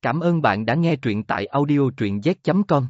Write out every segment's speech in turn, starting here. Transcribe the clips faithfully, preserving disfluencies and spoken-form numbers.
Cảm ơn bạn đã nghe truyện tại audio truyện z chấm com.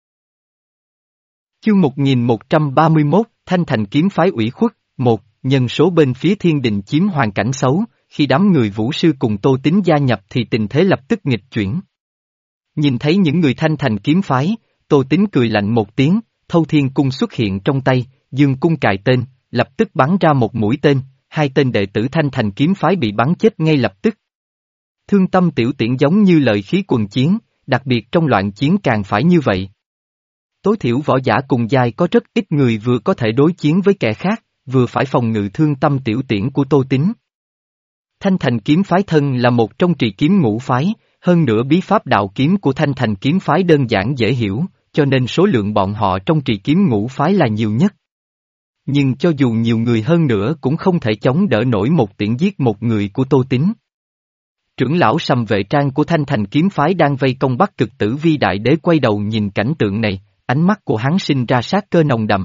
Chương một nghìn một trăm ba mươi mốt, Thanh Thành kiếm phái ủy khuất, một, nhân số bên phía thiên đình chiếm hoàn cảnh xấu, khi đám người vũ sư cùng Tô Tín gia nhập thì tình thế lập tức nghịch chuyển. Nhìn thấy những người Thanh Thành kiếm phái, Tô Tín cười lạnh một tiếng, Thâu Thiên cung xuất hiện trong tay, dương cung cài tên, lập tức bắn ra một mũi tên, hai tên đệ tử Thanh Thành kiếm phái bị bắn chết ngay lập tức. Thương tâm tiểu tiễn giống như lợi khí quần chiến, đặc biệt trong loạn chiến càng phải như vậy. Tối thiểu võ giả cùng giai có rất ít người vừa có thể đối chiến với kẻ khác, vừa phải phòng ngự thương tâm tiểu tiễn của Tô Tín. Thanh Thành kiếm phái thân là một trong trì kiếm ngũ phái, hơn nữa bí pháp đạo kiếm của Thanh Thành kiếm phái đơn giản dễ hiểu, cho nên số lượng bọn họ trong trì kiếm ngũ phái là nhiều nhất. Nhưng cho dù nhiều người hơn nữa cũng không thể chống đỡ nổi một tiễn giết một người của Tô Tín. Trưởng lão Sầm Vệ Trang của Thanh Thành kiếm phái đang vây công Bắc Cực Tử Vi Đại Đế quay đầu nhìn cảnh tượng này, ánh mắt của hắn sinh ra sát cơ nồng đậm.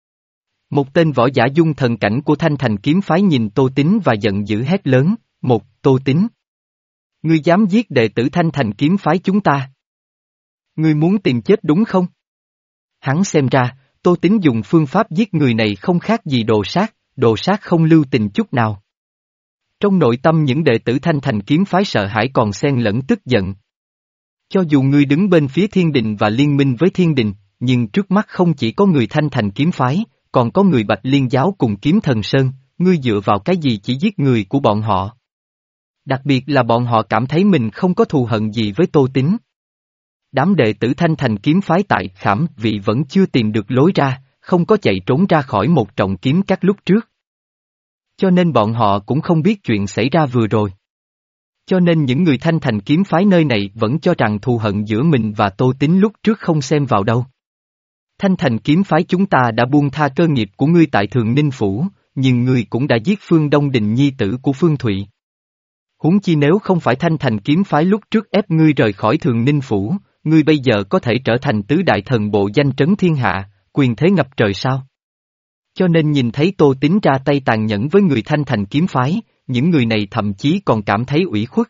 Một tên võ giả dung thần cảnh của Thanh Thành kiếm phái nhìn Tô Tín và giận dữ hét lớn, một, Tô Tín. Ngươi dám giết đệ tử Thanh Thành kiếm phái chúng ta? Ngươi muốn tìm chết đúng không? Hắn xem ra, Tô Tín dùng phương pháp giết người này không khác gì đồ sát, đồ sát không lưu tình chút nào. Trong nội tâm những đệ tử Thanh Thành kiếm phái sợ hãi còn xen lẫn tức giận. Cho dù ngươi đứng bên phía thiên đình và liên minh với thiên đình, nhưng trước mắt không chỉ có người Thanh Thành kiếm phái, còn có người Bạch Liên giáo cùng Kiếm Thần Sơn, ngươi dựa vào cái gì chỉ giết người của bọn họ? Đặc biệt là bọn họ cảm thấy mình không có thù hận gì với Tô Tín. Đám đệ tử Thanh Thành kiếm phái tại Khảm Vị vẫn chưa tìm được lối ra, không có chạy trốn ra khỏi một trọng kiếm các lúc trước. Cho nên bọn họ cũng không biết chuyện xảy ra vừa rồi. Cho nên những người Thanh Thành kiếm phái nơi này vẫn cho rằng thù hận giữa mình và Tô Tín lúc trước không xem vào đâu. Thanh Thành kiếm phái chúng ta đã buông tha cơ nghiệp của ngươi tại Thường Ninh Phủ, nhưng ngươi cũng đã giết Phương Đông Đình nhi tử của Phương Thụy. Huống chi nếu không phải Thanh Thành kiếm phái lúc trước ép ngươi rời khỏi Thường Ninh Phủ, ngươi bây giờ có thể trở thành tứ đại thần bộ danh trấn thiên hạ, quyền thế ngập trời sao? Cho nên nhìn thấy Tô Tín ra tay tàn nhẫn với người Thanh Thành kiếm phái, những người này thậm chí còn cảm thấy ủy khuất.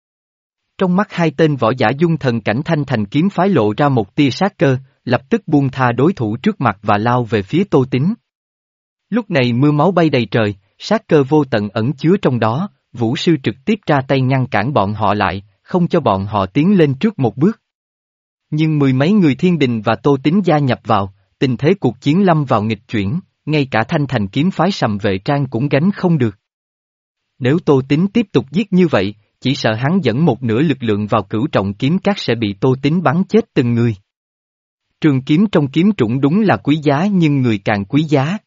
Trong mắt hai tên võ giả dung thần cảnh Thanh Thành kiếm phái lộ ra một tia sát cơ, lập tức buông tha đối thủ trước mặt và lao về phía Tô Tín. Lúc này mưa máu bay đầy trời, sát cơ vô tận ẩn chứa trong đó, vũ sư trực tiếp ra tay ngăn cản bọn họ lại, không cho bọn họ tiến lên trước một bước. Nhưng mười mấy người thiên đình và Tô Tín gia nhập vào, tình thế cuộc chiến lâm vào nghịch chuyển, ngay cả Thanh Thành kiếm phái Sầm Vệ Trang cũng gánh không được. Nếu Tô Tín tiếp tục giết như vậy, chỉ sợ hắn dẫn một nửa lực lượng vào Cửu Trọng kiếm các sẽ bị Tô Tín bắn chết từng người. Trường kiếm trong kiếm trũng đúng là quý giá nhưng người càng quý giá.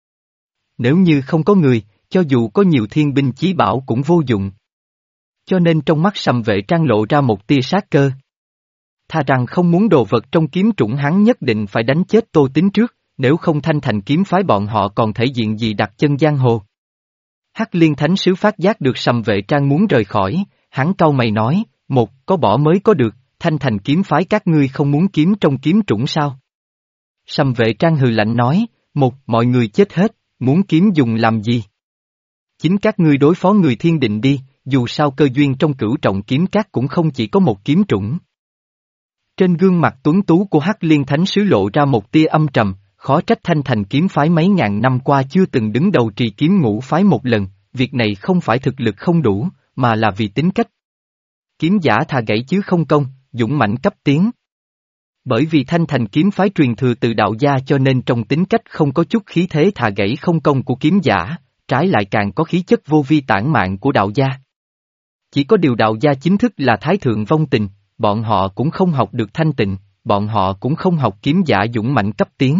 Nếu như không có người, cho dù có nhiều thiên binh chí bảo cũng vô dụng. Cho nên trong mắt Sầm Vệ Trang lộ ra một tia sát cơ. Thà rằng không muốn đồ vật trong kiếm trũng hắn nhất định phải đánh chết Tô Tín trước, nếu không Thanh Thành kiếm phái bọn họ còn thể diện gì đặt chân giang hồ. Hắc Liên Thánh Sứ phát giác được Sầm Vệ Trang muốn rời khỏi, hắn cau mày nói, một, có bỏ mới có được, Thanh Thành kiếm phái các ngươi không muốn kiếm trong kiếm trũng sao? Sầm Vệ Trang hừ lạnh nói, một, mọi người chết hết, muốn kiếm dùng làm gì? Chính các ngươi đối phó người thiên định đi, dù sao cơ duyên trong Cửu Trọng kiếm các cũng không chỉ có một kiếm trũng. Trên gương mặt tuấn tú của Hắc Liên Thánh Sứ lộ ra một tia âm trầm, khó trách Thanh Thành kiếm phái mấy ngàn năm qua chưa từng đứng đầu trì kiếm ngũ phái một lần, việc này không phải thực lực không đủ, mà là vì tính cách. Kiếm giả thà gãy chứ không công, dũng mãnh cấp tiến. Bởi vì Thanh Thành kiếm phái truyền thừa từ đạo gia cho nên trong tính cách không có chút khí thế thà gãy không công của kiếm giả, trái lại càng có khí chất vô vi tản mạn của đạo gia. Chỉ có điều đạo gia chính thức là Thái Thượng Vong Tình, bọn họ cũng không học được thanh tịnh, bọn họ cũng không học kiếm giả dũng mãnh cấp tiến.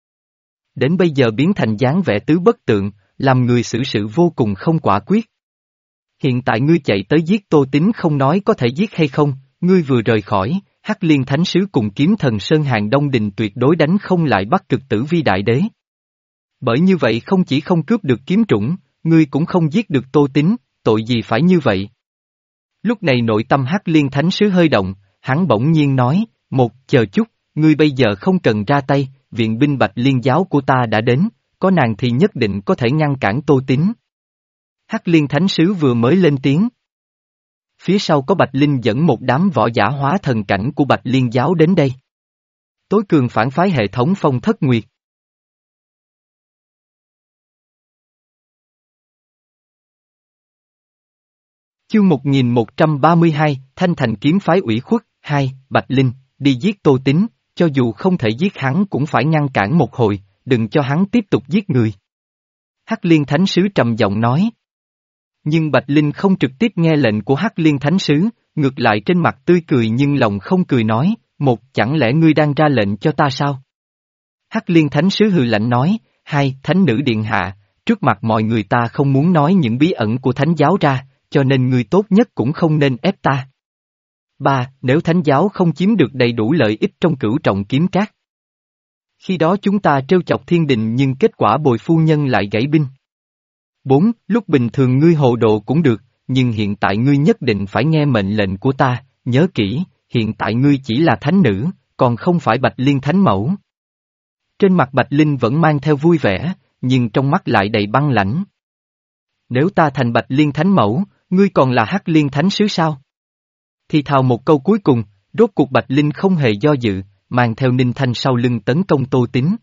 Đến bây giờ biến thành dáng vẻ tứ bất tượng, làm người xử sự vô cùng không quả quyết. Hiện tại ngươi chạy tới giết Tô Tín không nói có thể giết hay không, ngươi vừa rời khỏi, Hắc Liên Thánh Sứ cùng Kiếm Thần Sơn Hàng Đông Đình tuyệt đối đánh không lại Bắc Cực Tử Vi Đại Đế. Bởi như vậy không chỉ không cướp được kiếm trũng, ngươi cũng không giết được Tô Tín, tội gì phải như vậy? Lúc này nội tâm Hắc Liên Thánh Sứ hơi động, hắn bỗng nhiên nói, một, chờ chút, ngươi bây giờ không cần ra tay, viện binh Bạch Liên giáo của ta đã đến, có nàng thì nhất định có thể ngăn cản Tô Tín. Hắc Liên Thánh Sứ vừa mới lên tiếng. phía sau có Bạch Linh dẫn một đám võ giả hóa thần cảnh của Bạch Liên giáo đến đây. Tối cường phản phái hệ thống Phong Thất Nguyệt. Chương một nghìn một trăm ba mươi hai, Thanh Thành kiếm phái ủy khuất, hai, Bạch Linh, đi giết Tô Tín, cho dù không thể giết hắn cũng phải ngăn cản một hồi, đừng cho hắn tiếp tục giết người. Hắc Liên Thánh Sứ trầm giọng nói. Nhưng Bạch Linh không trực tiếp nghe lệnh của Hắc Liên Thánh Sứ, ngược lại trên mặt tươi cười nhưng lòng không cười nói, một, chẳng lẽ ngươi đang ra lệnh cho ta sao? Hắc Liên Thánh Sứ hừ lạnh nói, hai, Thánh Nữ Điện Hạ, trước mặt mọi người ta không muốn nói những bí ẩn của Thánh giáo ra, cho nên ngươi tốt nhất cũng không nên ép ta. Ba, nếu Thánh giáo không chiếm được đầy đủ lợi ích trong cửu trọng kiếm cát. Khi đó chúng ta trêu chọc thiên đình nhưng kết quả bồi phu nhân lại gãy binh. Bốn, lúc bình thường ngươi hồ đồ cũng được, nhưng hiện tại ngươi nhất định phải nghe mệnh lệnh của ta, nhớ kỹ, hiện tại ngươi chỉ là thánh nữ, còn không phải Bạch Liên Thánh Mẫu. Trên mặt Bạch Linh vẫn mang theo vui vẻ, nhưng trong mắt lại đầy băng lãnh. Nếu ta thành Bạch Liên Thánh Mẫu, ngươi còn là Hắc Liên Thánh Sứ sao? Thì thào một câu cuối cùng, rốt cuộc Bạch Linh không hề do dự, mang theo Ninh Thanh sau lưng tấn công Tô Tín.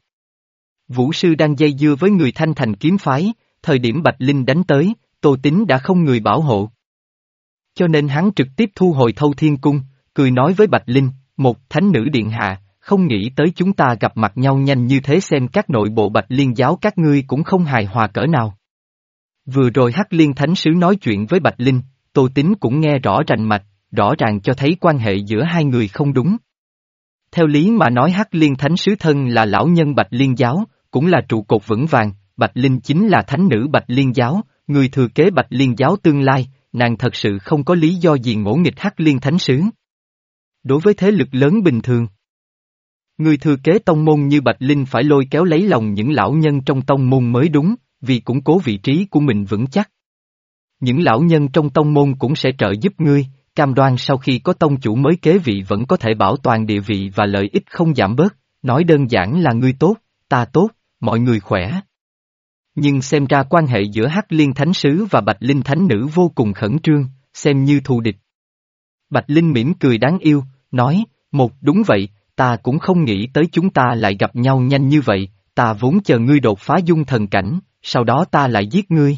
Vũ sư đang dây dưa với người Thanh Thành kiếm phái, thời điểm Bạch Linh đánh tới, Tô Tín đã không người bảo hộ. Cho nên hắn trực tiếp thu hồi Thâu Thiên Cung, cười nói với Bạch Linh, một Thánh Nữ Điện Hạ, không nghĩ tới chúng ta gặp mặt nhau nhanh như thế, xem các nội bộ Bạch Liên giáo các ngươi cũng không hài hòa cỡ nào. Vừa rồi Hắc Liên Thánh Sứ nói chuyện với Bạch Linh, Tô Tín cũng nghe rõ rành mạch, rõ ràng cho thấy quan hệ giữa hai người không đúng. Theo lý mà nói Hắc Liên Thánh Sứ thân là lão nhân Bạch Liên giáo, cũng là trụ cột vững vàng, Bạch Linh chính là thánh nữ Bạch Liên giáo, người thừa kế Bạch Liên giáo tương lai, nàng thật sự không có lý do gì ngỗ nghịch Hắc Liên Thánh Sứ. Đối với thế lực lớn bình thường, người thừa kế tông môn như Bạch Linh phải lôi kéo lấy lòng những lão nhân trong tông môn mới đúng, vì củng cố vị trí của mình vững chắc. Những lão nhân trong tông môn cũng sẽ trợ giúp ngươi, cam đoan sau khi có tông chủ mới kế vị vẫn có thể bảo toàn địa vị và lợi ích không giảm bớt, nói đơn giản là ngươi tốt, ta tốt, mọi người khỏe. Nhưng xem ra quan hệ giữa Hắc Liên Thánh Sứ và Bạch Linh Thánh Nữ vô cùng khẩn trương, xem như thù địch. Bạch Linh mỉm cười đáng yêu, nói, một đúng vậy, ta cũng không nghĩ tới chúng ta lại gặp nhau nhanh như vậy, ta vốn chờ ngươi đột phá dung thần cảnh, sau đó ta lại giết ngươi.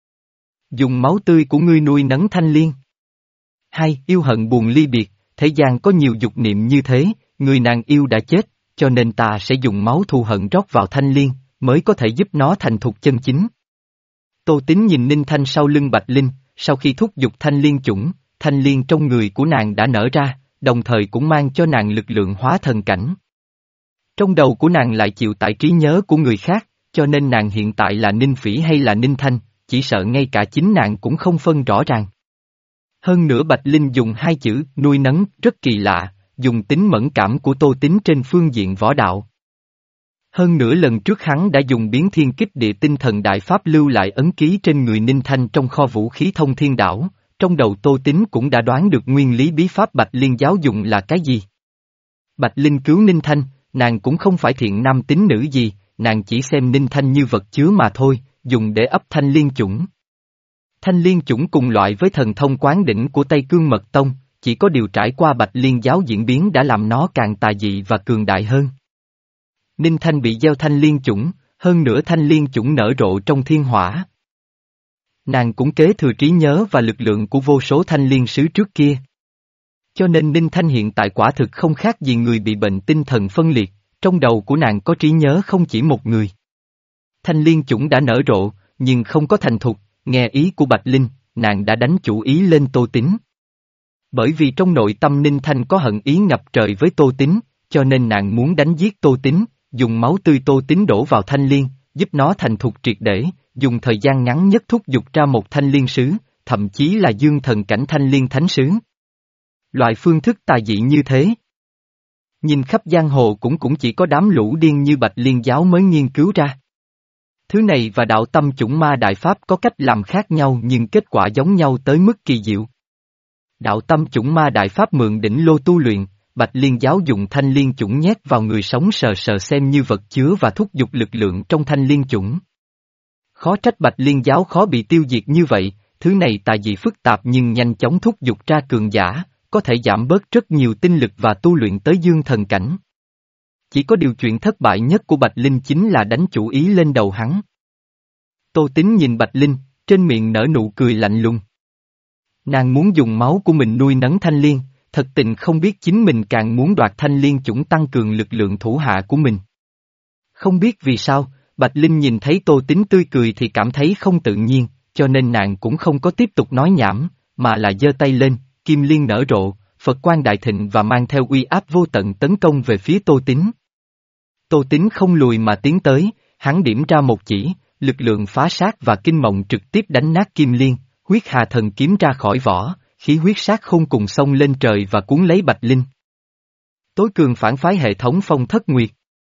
Dùng máu tươi của ngươi nuôi nấng Thanh Liên. Hai, yêu hận buồn ly biệt, thế gian có nhiều dục niệm như thế, người nàng yêu đã chết, cho nên ta sẽ dùng máu thù hận rót vào Thanh Liên, mới có thể giúp nó thành thục chân chính. Tô Tín nhìn Ninh Thanh sau lưng Bạch Linh, sau khi thúc giục Thanh Liên chủng, Thanh Liên trong người của nàng đã nở ra, đồng thời cũng mang cho nàng lực lượng hóa thần cảnh. Trong đầu của nàng lại chịu tải trí nhớ của người khác, cho nên nàng hiện tại là Ninh Phỉ hay là Ninh Thanh, chỉ sợ ngay cả chính nàng cũng không phân rõ ràng. Hơn nữa Bạch Linh dùng hai chữ nuôi nấng rất kỳ lạ, dùng tính mẫn cảm của Tô Tín trên phương diện võ đạo. Hơn nữa lần trước hắn đã dùng biến thiên kích địa tinh thần đại pháp lưu lại ấn ký trên người Ninh Thanh trong kho vũ khí thông thiên đảo, trong đầu Tô Tín cũng đã đoán được nguyên lý bí pháp Bạch Liên giáo dùng là cái gì. Bạch Linh cứu Ninh Thanh, nàng cũng không phải thiện nam tín nữ gì, nàng chỉ xem Ninh Thanh như vật chứa mà thôi, dùng để ấp Thanh Liên chủng. Thanh Liên chủng cùng loại với thần thông quán đỉnh của Tây Cương Mật Tông, chỉ có điều trải qua Bạch Liên giáo diễn biến đã làm nó càng tà dị và cường đại hơn. Ninh Thanh bị gieo Thanh Liên chủng, hơn nữa Thanh Liên chủng nở rộ trong thiên hỏa. Nàng cũng kế thừa trí nhớ và lực lượng của vô số Thanh Liên sứ trước kia. Cho nên Ninh Thanh hiện tại quả thực không khác gì người bị bệnh tinh thần phân liệt, trong đầu của nàng có trí nhớ không chỉ một người. Thanh Liên chủng đã nở rộ, nhưng không có thành thục, nghe ý của Bạch Linh, nàng đã đánh chủ ý lên Tô Tín. Bởi vì trong nội tâm Ninh Thanh có hận ý ngập trời với Tô Tín, cho nên nàng muốn đánh giết Tô Tín, dùng máu tươi Tô Tín đổ vào Thanh Liên, giúp nó thành thục triệt để, dùng thời gian ngắn nhất thúc giục ra một Thanh Liên sứ, thậm chí là dương thần cảnh Thanh Liên thánh sứ. Loại phương thức tà dị như thế, nhìn khắp giang hồ cũng cũng chỉ có đám lũ điên như Bạch Liên giáo mới nghiên cứu ra. Thứ này và đạo tâm chủng ma đại pháp có cách làm khác nhau nhưng kết quả giống nhau tới mức kỳ diệu. Đạo tâm chủng ma đại pháp mượn đỉnh lô tu luyện, Bạch Liên giáo dùng Thanh Liên chủng nhét vào người sống sờ sờ xem như vật chứa và thúc giục lực lượng trong Thanh Liên chủng. Khó trách Bạch Liên giáo khó bị tiêu diệt như vậy, thứ này tà dị phức tạp nhưng nhanh chóng thúc giục ra cường giả, có thể giảm bớt rất nhiều tinh lực và tu luyện tới dương thần cảnh. Chỉ có điều chuyện thất bại nhất của Bạch Linh chính là đánh chủ ý lên đầu hắn. Tô Tín nhìn Bạch Linh, trên miệng nở nụ cười lạnh lùng. Nàng muốn dùng máu của mình nuôi nấng thanh liên, thật tình không biết chính mình càng muốn đoạt thanh liên chủng tăng cường lực lượng thủ hạ của mình. Không biết vì sao, Bạch Linh nhìn thấy Tô Tín tươi cười thì cảm thấy không tự nhiên, cho nên nàng cũng không có tiếp tục nói nhảm, mà là giơ tay lên, kim liên nở rộ, Phật quang đại thịnh và mang theo uy áp vô tận tấn công về phía Tô Tín. Tô Tín không lùi mà tiến tới, hắn điểm ra một chỉ, lực lượng phá sát và kinh mộng trực tiếp đánh nát kim liên, huyết hà thần kiếm ra khỏi vỏ, khí huyết sát khôn cùng xông lên trời và cuốn lấy Bạch Linh. Tối cường phản phái hệ thống Phong Thất Nguyệt.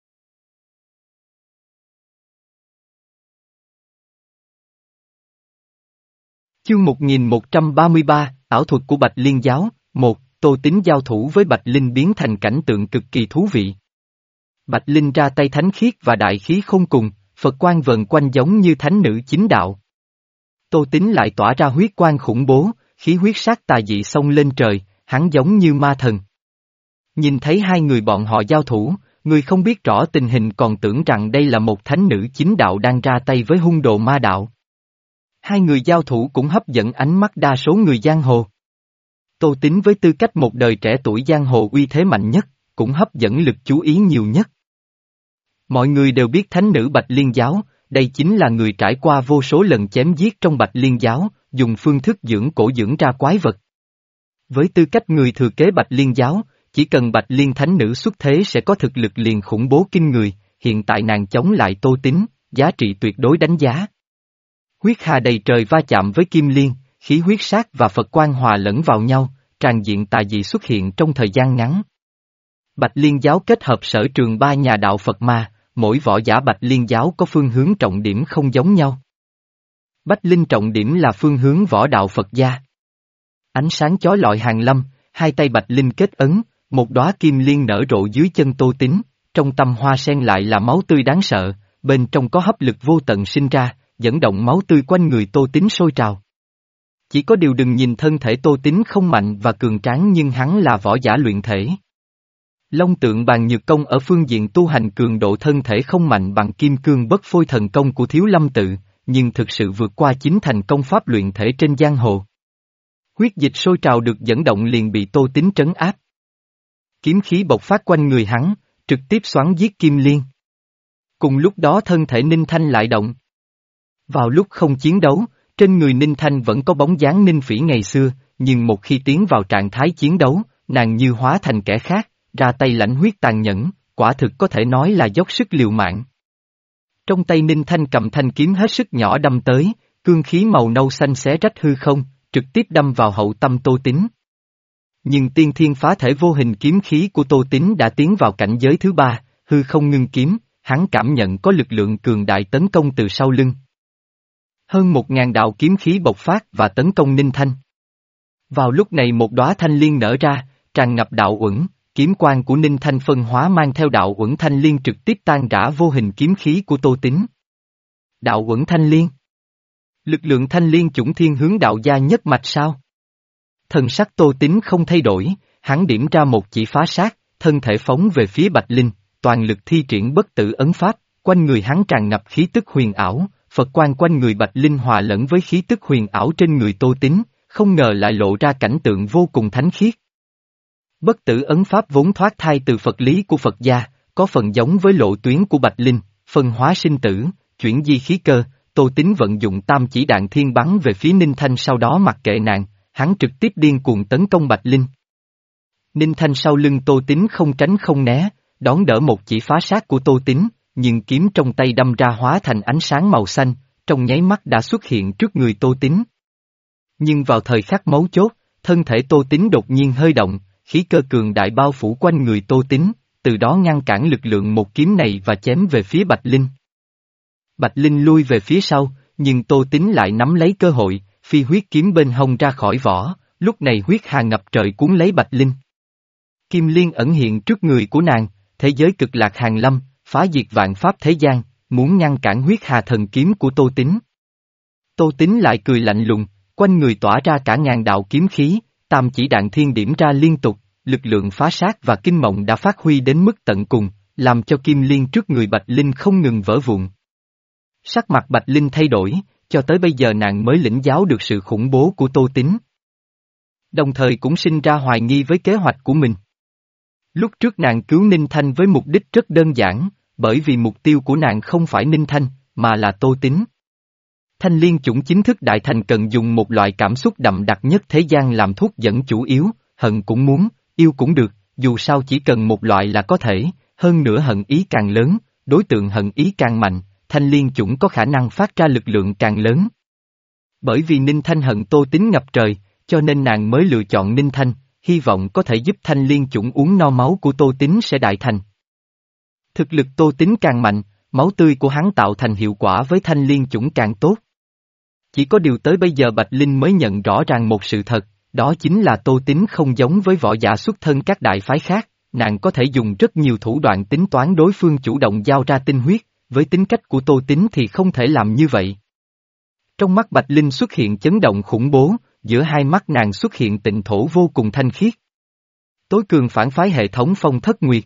Chương một nghìn một trăm ba mươi ba, ảo thuật của Bạch Liên giáo, một, Tô Tín giao thủ với Bạch Linh biến thành cảnh tượng cực kỳ thú vị. Bạch Linh ra tay thánh khiết và đại khí không cùng, Phật quang vần quanh giống như thánh nữ chính đạo. Tô Tín lại tỏa ra huyết quang khủng bố, khí huyết sát tà dị xông lên trời, hắn giống như ma thần. Nhìn thấy hai người bọn họ giao thủ, người không biết rõ tình hình còn tưởng rằng đây là một thánh nữ chính đạo đang ra tay với hung đồ ma đạo. Hai người giao thủ cũng hấp dẫn ánh mắt đa số người giang hồ. Tô Tín với tư cách một đời trẻ tuổi giang hồ uy thế mạnh nhất, cũng hấp dẫn lực chú ý nhiều nhất. Mọi người đều biết thánh nữ Bạch Liên giáo, đây chính là người trải qua vô số lần chém giết trong Bạch Liên giáo, dùng phương thức dưỡng cổ dưỡng ra quái vật. Với tư cách người thừa kế Bạch Liên giáo, chỉ cần Bạch Liên thánh nữ xuất thế sẽ có thực lực liền khủng bố kinh người, hiện tại nàng chống lại Tô Tín, giá trị tuyệt đối đánh giá. Huyết hà đầy trời va chạm với kim liên, khí huyết sát và Phật quang hòa lẫn vào nhau, tràn diện tà dị xuất hiện trong thời gian ngắn. Bạch Liên giáo kết hợp sở trường ba nhà đạo Phật ma, mỗi võ giả Bạch Liên giáo có phương hướng trọng điểm không giống nhau. Bách Linh trọng điểm là phương hướng võ đạo Phật gia. Ánh sáng chói lọi hàng lâm, hai tay Bạch Linh kết ấn, một đóa kim liên nở rộ dưới chân Tô Tín, trong tâm hoa sen lại là máu tươi đáng sợ, bên trong có hấp lực vô tận sinh ra, dẫn động máu tươi quanh người Tô Tín sôi trào. Chỉ có điều đừng nhìn thân thể Tô Tín không mạnh và cường tráng nhưng hắn là võ giả luyện thể. Long tượng bàn nhược công ở phương diện tu hành cường độ thân thể không mạnh bằng kim cương bất phôi thần công của Thiếu Lâm tự, nhưng thực sự vượt qua chính thành công pháp luyện thể trên giang hồ. Huyết dịch sôi trào được dẫn động liền bị Tô Tín trấn áp. Kiếm khí bộc phát quanh người hắn, trực tiếp xoắn giết kim liên. Cùng lúc đó thân thể Ninh Thanh lại động. Vào lúc không chiến đấu, trên người Ninh Thanh vẫn có bóng dáng Ninh Phỉ ngày xưa, nhưng một khi tiến vào trạng thái chiến đấu, nàng như hóa thành kẻ khác, ra tay lãnh huyết tàn nhẫn, quả thực có thể nói là dốc sức liều mạng. Trong tay Ninh Thanh cầm thanh kiếm hết sức nhỏ đâm tới, cương khí màu nâu xanh xé rách hư không, trực tiếp đâm vào hậu tâm Tô Tín. Nhưng tiên thiên phá thể vô hình kiếm khí của Tô Tín đã tiến vào cảnh giới thứ ba, hư không ngưng kiếm, hắn cảm nhận có lực lượng cường đại tấn công từ sau lưng. Hơn một ngàn đạo kiếm khí bộc phát và tấn công Ninh Thanh. Vào lúc này một đóa thanh liên nở ra, tràn ngập đạo uẩn, kiếm quang của Ninh Thanh phân hóa mang theo đạo uẩn thanh liên trực tiếp tan rã vô hình kiếm khí của Tô Tín. Đạo uẩn thanh liên. Lực lượng thanh liên chủng thiên hướng đạo gia nhất mạch sao? Thần sắc Tô Tín không thay đổi, hắn điểm ra một chỉ phá sát, thân thể phóng về phía Bạch Linh, toàn lực thi triển bất tử ấn pháp, quanh người hắn tràn ngập khí tức huyền ảo, Phật quang quanh người Bạch Linh hòa lẫn với khí tức huyền ảo trên người Tô Tín, không ngờ lại lộ ra cảnh tượng vô cùng thánh khiết. Bất tử ấn pháp vốn thoát thai từ Phật lý của Phật gia, có phần giống với lộ tuyến của Bạch Linh, phân hóa sinh tử, chuyển di khí cơ, Tô Tín vận dụng tam chỉ đạn thiên bắn về phía Ninh Thanh sau đó mặc kệ nạn, hắn trực tiếp điên cuồng tấn công Bạch Linh. Ninh Thanh sau lưng Tô Tín không tránh không né, đón đỡ một chỉ phá sát của Tô Tín, nhưng kiếm trong tay đâm ra hóa thành ánh sáng màu xanh, trong nháy mắt đã xuất hiện trước người Tô Tín. Nhưng vào thời khắc mấu chốt, thân thể Tô Tín đột nhiên hơi động, khí cơ cường đại bao phủ quanh người Tô Tín, từ đó ngăn cản lực lượng một kiếm này và chém về phía Bạch Linh. Bạch Linh lui về phía sau, nhưng Tô Tín lại nắm lấy cơ hội, phi huyết kiếm bên hông ra khỏi vỏ, lúc này huyết hà ngập trời cuốn lấy Bạch Linh. Kim liên ẩn hiện trước người của nàng, thế giới cực lạc hàng lâm, phá diệt vạn pháp thế gian, muốn ngăn cản huyết hà thần kiếm của Tô Tín. Tô Tín lại cười lạnh lùng, Quanh người tỏa ra cả ngàn đạo kiếm khí, tam chỉ đạn thiên điểm ra liên tục, lực lượng phá sát và kinh mộng đã phát huy đến mức tận cùng, làm cho kim liên trước người Bạch Linh không ngừng vỡ vụn. Sắc mặt Bạch Linh thay đổi, cho tới bây giờ nàng mới lĩnh giáo được sự khủng bố của Tô Tín. Đồng thời cũng sinh ra hoài nghi với kế hoạch của mình. Lúc trước nàng cứu Ninh Thanh với mục đích rất đơn giản, bởi vì mục tiêu của nàng không phải Ninh Thanh, mà là Tô Tín. Thanh liên chủng chính thức đại thành cần dùng một loại cảm xúc đậm đặc nhất thế gian làm thuốc dẫn chủ yếu, hận cũng muốn, yêu cũng được, dù sao chỉ cần một loại là có thể, hơn nữa hận ý càng lớn, đối tượng hận ý càng mạnh, thanh liên chủng có khả năng phát ra lực lượng càng lớn. Bởi vì Ninh Thanh hận Tô Tín ngập trời, cho nên nàng mới lựa chọn Ninh Thanh, hy vọng có thể giúp thanh liên chủng uống no máu của Tô Tín sẽ đại thành. Thực lực Tô Tín càng mạnh, máu tươi của hắn tạo thành hiệu quả với thanh liên chủng càng tốt. Chỉ có điều tới bây giờ Bạch Linh mới nhận rõ ràng một sự thật, đó chính là Tô Tín không giống với võ giả xuất thân các đại phái khác, nàng có thể dùng rất nhiều thủ đoạn tính toán đối phương chủ động giao ra tinh huyết, với tính cách của Tô Tín thì không thể làm như vậy. Trong mắt Bạch Linh xuất hiện chấn động khủng bố, giữa hai mắt nàng xuất hiện tịnh thổ vô cùng thanh khiết. Tối cường phản phái hệ thống Phong Thất Nguyệt.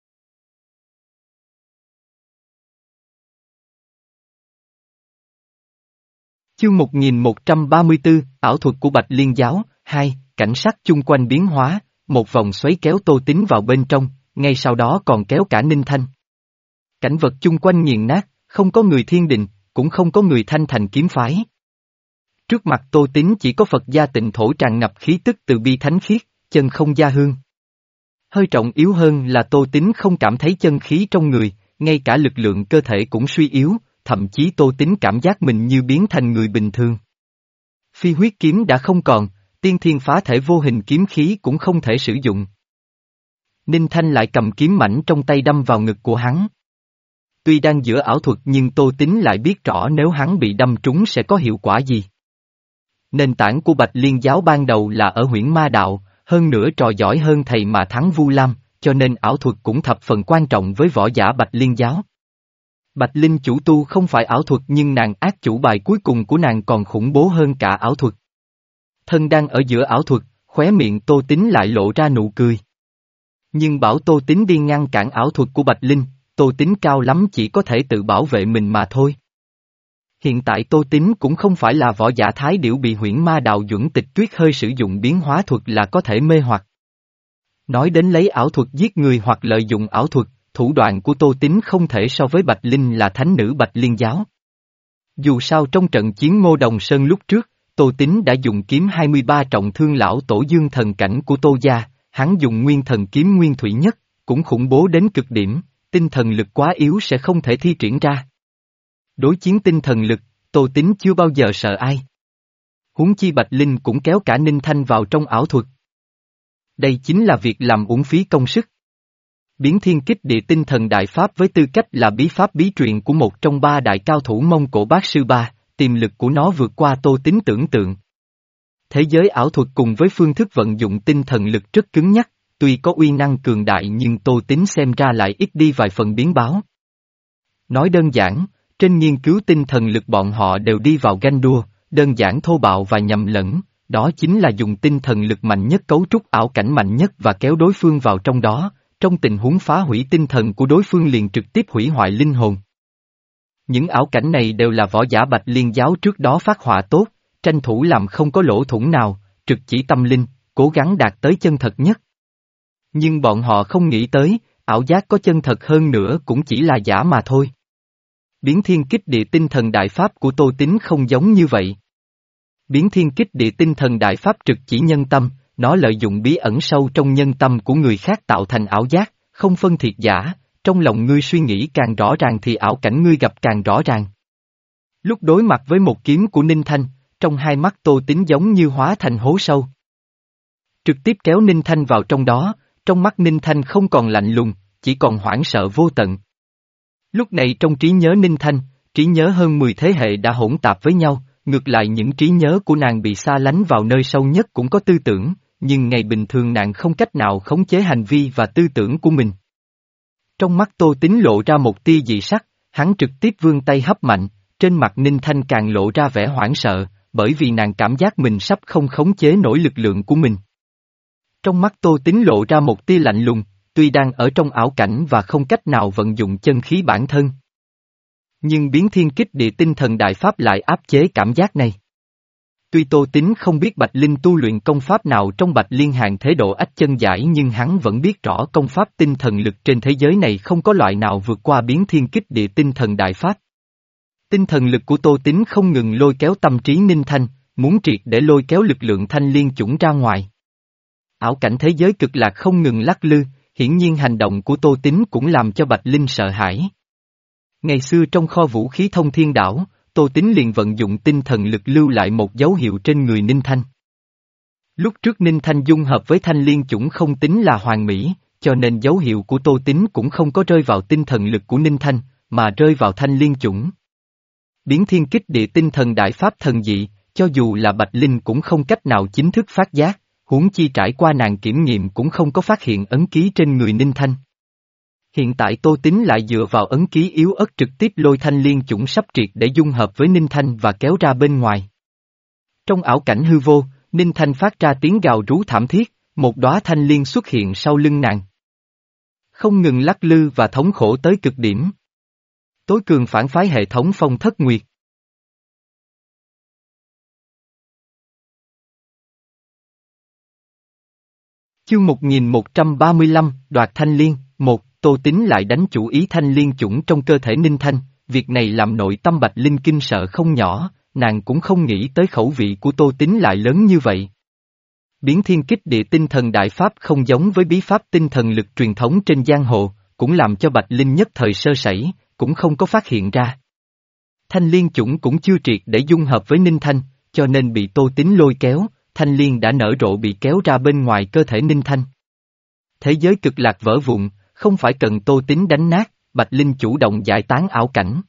Chương một nghìn một trăm ba mươi tư, ảo thuật của Bạch Liên giáo, hai, cảnh sắc chung quanh biến hóa, một vòng xoáy kéo Tô Tín vào bên trong, ngay sau đó còn kéo cả Ninh Thanh. Cảnh vật chung quanh nghiền nát, không có người thiên đình, cũng không có người thanh thành kiếm phái. Trước mặt Tô Tín chỉ có Phật gia tịnh thổ tràn ngập khí tức từ bi thánh khiết, chân không gia hương. Hơi trọng yếu hơn là Tô Tín không cảm thấy chân khí trong người, ngay cả lực lượng cơ thể cũng suy yếu, thậm chí Tô Tín cảm giác mình như biến thành người bình thường. Phi huyết kiếm đã không còn, tiên thiên phá thể vô hình kiếm khí cũng không thể sử dụng. Ninh Thanh lại cầm kiếm mảnh trong tay đâm vào ngực của hắn. Tuy đang giữa ảo thuật nhưng Tô Tín lại biết rõ nếu hắn bị đâm trúng sẽ có hiệu quả gì. Nền tảng của Bạch Liên giáo ban đầu là ở Huyễn Ma Đạo, hơn nữa trò giỏi hơn thầy mà thắng Vu Lam, cho nên ảo thuật cũng thập phần quan trọng với võ giả Bạch Liên giáo. Bạch Linh chủ tu không phải ảo thuật nhưng nàng ác chủ bài cuối cùng của nàng còn khủng bố hơn cả ảo thuật. Thân đang ở giữa ảo thuật, khóe miệng Tô Tín lại lộ ra nụ cười. Nhưng bảo Tô Tín đi ngăn cản ảo thuật của Bạch Linh, Tô Tín cao lắm chỉ có thể tự bảo vệ mình mà thôi. Hiện tại Tô Tín cũng không phải là võ giả thái điểu bị Huyễn Ma Đạo Duẩn Tịch Tuyết hơi sử dụng biến hóa thuật là có thể mê hoặc. Nói đến lấy ảo thuật giết người hoặc lợi dụng ảo thuật, thủ đoạn của Tô Tín không thể so với Bạch Linh là thánh nữ Bạch Liên giáo. Dù sao trong trận chiến Ngô Đồng Sơn lúc trước, Tô Tín đã dùng kiếm hai mươi ba trọng thương lão tổ dương thần cảnh của Tô gia, hắn dùng nguyên thần kiếm nguyên thủy nhất, cũng khủng bố đến cực điểm, tinh thần lực quá yếu sẽ không thể thi triển ra. Đối chiến tinh thần lực, Tô Tín chưa bao giờ sợ ai. Huống chi Bạch Linh cũng kéo cả Ninh Thanh vào trong ảo thuật. Đây chính là việc làm uổng phí công sức. Biến thiên kích địa tinh thần đại pháp với tư cách là bí pháp bí truyền của một trong ba đại cao thủ Mông Cổ Bát Sư Ba, tiềm lực của nó vượt qua Tô Tín tưởng tượng. Thế giới ảo thuật cùng với phương thức vận dụng tinh thần lực rất cứng nhắc, tuy có uy năng cường đại nhưng Tô Tín xem ra lại ít đi vài phần biến báo. Nói đơn giản, trên nghiên cứu tinh thần lực bọn họ đều đi vào ganh đua, đơn giản thô bạo và nhầm lẫn, đó chính là dùng tinh thần lực mạnh nhất cấu trúc ảo cảnh mạnh nhất và kéo đối phương vào trong đó, trong tình huống phá hủy tinh thần của đối phương liền trực tiếp hủy hoại linh hồn. Những ảo cảnh này đều là võ giả Bạch Liên giáo trước đó phát họa tốt, tranh thủ làm không có lỗ thủng nào, trực chỉ tâm linh, cố gắng đạt tới chân thật nhất. Nhưng bọn họ không nghĩ tới, ảo giác có chân thật hơn nữa cũng chỉ là giả mà thôi. Biến thiên kích địa tinh thần đại pháp của Tô Tín không giống như vậy. Biến thiên kích địa tinh thần đại pháp trực chỉ nhân tâm, nó lợi dụng bí ẩn sâu trong nhân tâm của người khác tạo thành ảo giác, không phân thiệt giả, trong lòng ngươi suy nghĩ càng rõ ràng thì ảo cảnh ngươi gặp càng rõ ràng. Lúc đối mặt với một kiếm của Ninh Thanh, trong hai mắt Tô Tín giống như hóa thành hố sâu. Trực tiếp kéo Ninh Thanh vào trong đó, trong mắt Ninh Thanh không còn lạnh lùng, chỉ còn hoảng sợ vô tận. Lúc này trong trí nhớ Ninh Thanh, trí nhớ hơn mười thế hệ đã hỗn tạp với nhau, ngược lại những trí nhớ của nàng bị xa lánh vào nơi sâu nhất cũng có tư tưởng, nhưng ngày bình thường nàng không cách nào khống chế hành vi và tư tưởng của mình. Trong mắt Tô Tín lộ ra một tia dị sắc, hắn trực tiếp vươn tay hấp mạnh, trên mặt Ninh Thanh càng lộ ra vẻ hoảng sợ, bởi vì nàng cảm giác mình sắp không khống chế nổi lực lượng của mình. Trong mắt Tô Tín lộ ra một tia lạnh lùng, tuy đang ở trong ảo cảnh và không cách nào vận dụng chân khí bản thân. Nhưng biến thiên kích địa tinh thần đại pháp lại áp chế cảm giác này. Tuy Tô Tín không biết Bạch Linh tu luyện công pháp nào trong Bạch Liên Hàng thế độ ách chân giải, nhưng hắn vẫn biết rõ công pháp tinh thần lực trên thế giới này không có loại nào vượt qua biến thiên kích địa tinh thần đại pháp. Tinh thần lực của Tô Tín không ngừng lôi kéo tâm trí Ninh Thanh, muốn triệt để lôi kéo lực lượng thanh liên chủng ra ngoài. Ảo cảnh thế giới cực lạc không ngừng lắc lư, hiển nhiên hành động của Tô Tín cũng làm cho Bạch Linh sợ hãi. Ngày xưa trong kho vũ khí thông thiên đảo, Tô Tín liền vận dụng tinh thần lực lưu lại một dấu hiệu trên người Ninh Thanh. Lúc trước Ninh Thanh dung hợp với thanh liên chủng không tính là hoàn mỹ, cho nên dấu hiệu của Tô Tín cũng không có rơi vào tinh thần lực của Ninh Thanh, mà rơi vào thanh liên chủng. Biến thiên kích địa tinh thần đại pháp thần dị, cho dù là Bạch Linh cũng không cách nào chính thức phát giác, huống chi trải qua nàng kiểm nghiệm cũng không có phát hiện ấn ký trên người Ninh Thanh. Hiện tại Tô Tín lại dựa vào ấn ký yếu ớt trực tiếp lôi thanh liên chủng sắp triệt để dung hợp với Ninh Thanh và kéo ra bên ngoài. Trong ảo cảnh hư vô, Ninh Thanh phát ra tiếng gào rú thảm thiết, một đóa thanh liên xuất hiện sau lưng nàng. Không ngừng lắc lư và thống khổ tới cực điểm. Tối cường phản phái hệ thống Phong Thất Nguyệt. Chương một nghìn một trăm ba mươi lăm, đoạt thanh liên, một, Tô Tín lại đánh chủ ý thanh liên chủng trong cơ thể Ninh Thanh, việc này làm nội tâm Bạch Linh kinh sợ không nhỏ, nàng cũng không nghĩ tới khẩu vị của Tô Tín lại lớn như vậy. Biến thiên kích địa tinh thần đại pháp không giống với bí pháp tinh thần lực truyền thống trên giang hồ, cũng làm cho Bạch Linh nhất thời sơ sẩy, cũng không có phát hiện ra. Thanh liên chủng cũng chưa triệt để dung hợp với Ninh Thanh, cho nên bị Tô Tín lôi kéo, thanh liên đã nở rộ bị kéo ra bên ngoài cơ thể Ninh Thanh. Thế giới cực lạc vỡ vụn, không phải cần Tô Tín đánh nát, Bạch Linh chủ động giải tán ảo cảnh.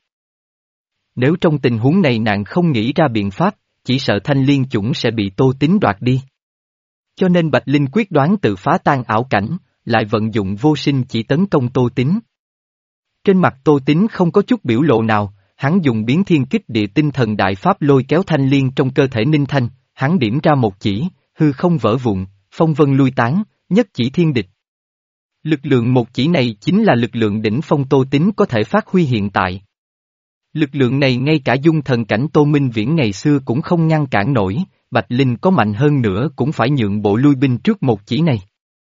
Nếu trong tình huống này nàng không nghĩ ra biện pháp, chỉ sợ thanh liên chủng sẽ bị Tô Tín đoạt đi. Cho nên Bạch Linh quyết đoán tự phá tan ảo cảnh, lại vận dụng vô sinh chỉ tấn công Tô Tín. Trên mặt Tô Tín không có chút biểu lộ nào, hắn dùng biến thiên kích địa tinh thần đại pháp lôi kéo thanh liên trong cơ thể Ninh Thanh, hắn điểm ra một chỉ, hư không vỡ vụn, phong vân lui tán, nhất chỉ thiên địch. Lực lượng một chỉ này chính là lực lượng đỉnh phong Tô Tín có thể phát huy hiện tại. Lực lượng này ngay cả dung thần cảnh Tô Minh Viễn ngày xưa cũng không ngăn cản nổi, Bạch Linh có mạnh hơn nữa cũng phải nhượng bộ lui binh trước một chỉ này.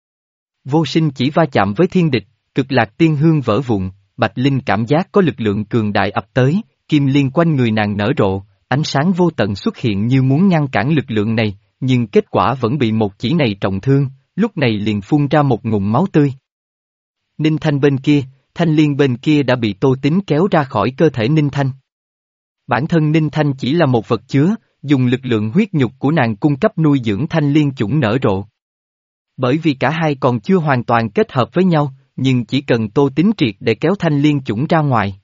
Vô sinh chỉ va chạm với thiên địch, cực lạc tiên hương vỡ vụn, Bạch Linh cảm giác có lực lượng cường đại ập tới, kim liên quanh người nàng nở rộ, ánh sáng vô tận xuất hiện như muốn ngăn cản lực lượng này, nhưng kết quả vẫn bị một chỉ này trọng thương, lúc này liền phun ra một ngụm máu tươi. Ninh Thanh bên kia, thanh liên bên kia đã bị Tô Tín kéo ra khỏi cơ thể Ninh Thanh. Bản thân Ninh Thanh chỉ là một vật chứa, dùng lực lượng huyết nhục của nàng cung cấp nuôi dưỡng thanh liên chủng nở rộ. Bởi vì cả hai còn chưa hoàn toàn kết hợp với nhau, nhưng chỉ cần Tô Tín triệt để kéo thanh liên chủng ra ngoài.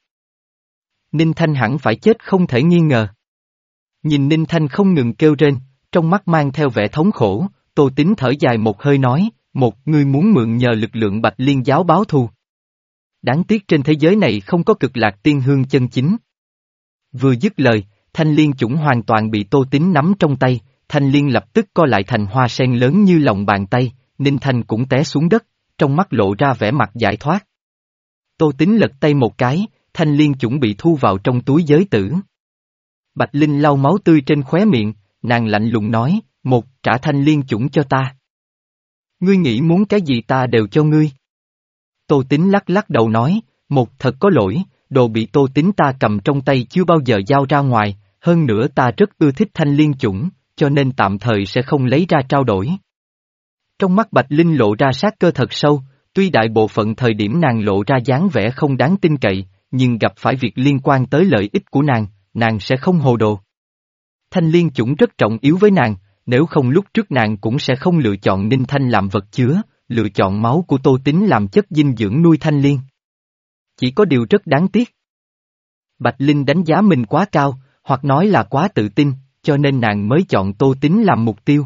Ninh Thanh hẳn phải chết không thể nghi ngờ. Nhìn Ninh Thanh không ngừng kêu rên, trong mắt mang theo vẻ thống khổ, Tô Tín thở dài một hơi nói, một, ngươi muốn mượn nhờ lực lượng Bạch Liên giáo báo thù. Đáng tiếc trên thế giới này không có cực lạc tiên hương chân chính. Vừa dứt lời, thanh liên chủng hoàn toàn bị Tô Tín nắm trong tay, thanh liên lập tức co lại thành hoa sen lớn như lòng bàn tay, Ninh Thanh cũng té xuống đất, trong mắt lộ ra vẻ mặt giải thoát. Tô Tín lật tay một cái, thanh liên chủng bị thu vào trong túi giới tử. Bạch Linh lau máu tươi trên khóe miệng, nàng lạnh lùng nói, một, trả thanh liên chủng cho ta. Ngươi nghĩ muốn cái gì ta đều cho ngươi. Tô Tín lắc lắc đầu nói, một thật có lỗi, đồ bị Tô Tín ta cầm trong tay chưa bao giờ giao ra ngoài, hơn nữa ta rất ưa thích thanh liên chủng, cho nên tạm thời sẽ không lấy ra trao đổi. Trong mắt Bạch Linh lộ ra sát cơ thật sâu, tuy đại bộ phận thời điểm nàng lộ ra dáng vẻ không đáng tin cậy, nhưng gặp phải việc liên quan tới lợi ích của nàng, nàng sẽ không hồ đồ. Thanh liên chủng rất trọng yếu với nàng, nếu không lúc trước nàng cũng sẽ không lựa chọn Ninh Thanh làm vật chứa, lựa chọn máu của Tô Tín làm chất dinh dưỡng nuôi thanh liên. Chỉ có điều rất đáng tiếc. Bạch Linh đánh giá mình quá cao, hoặc nói là quá tự tin, cho nên nàng mới chọn Tô Tín làm mục tiêu.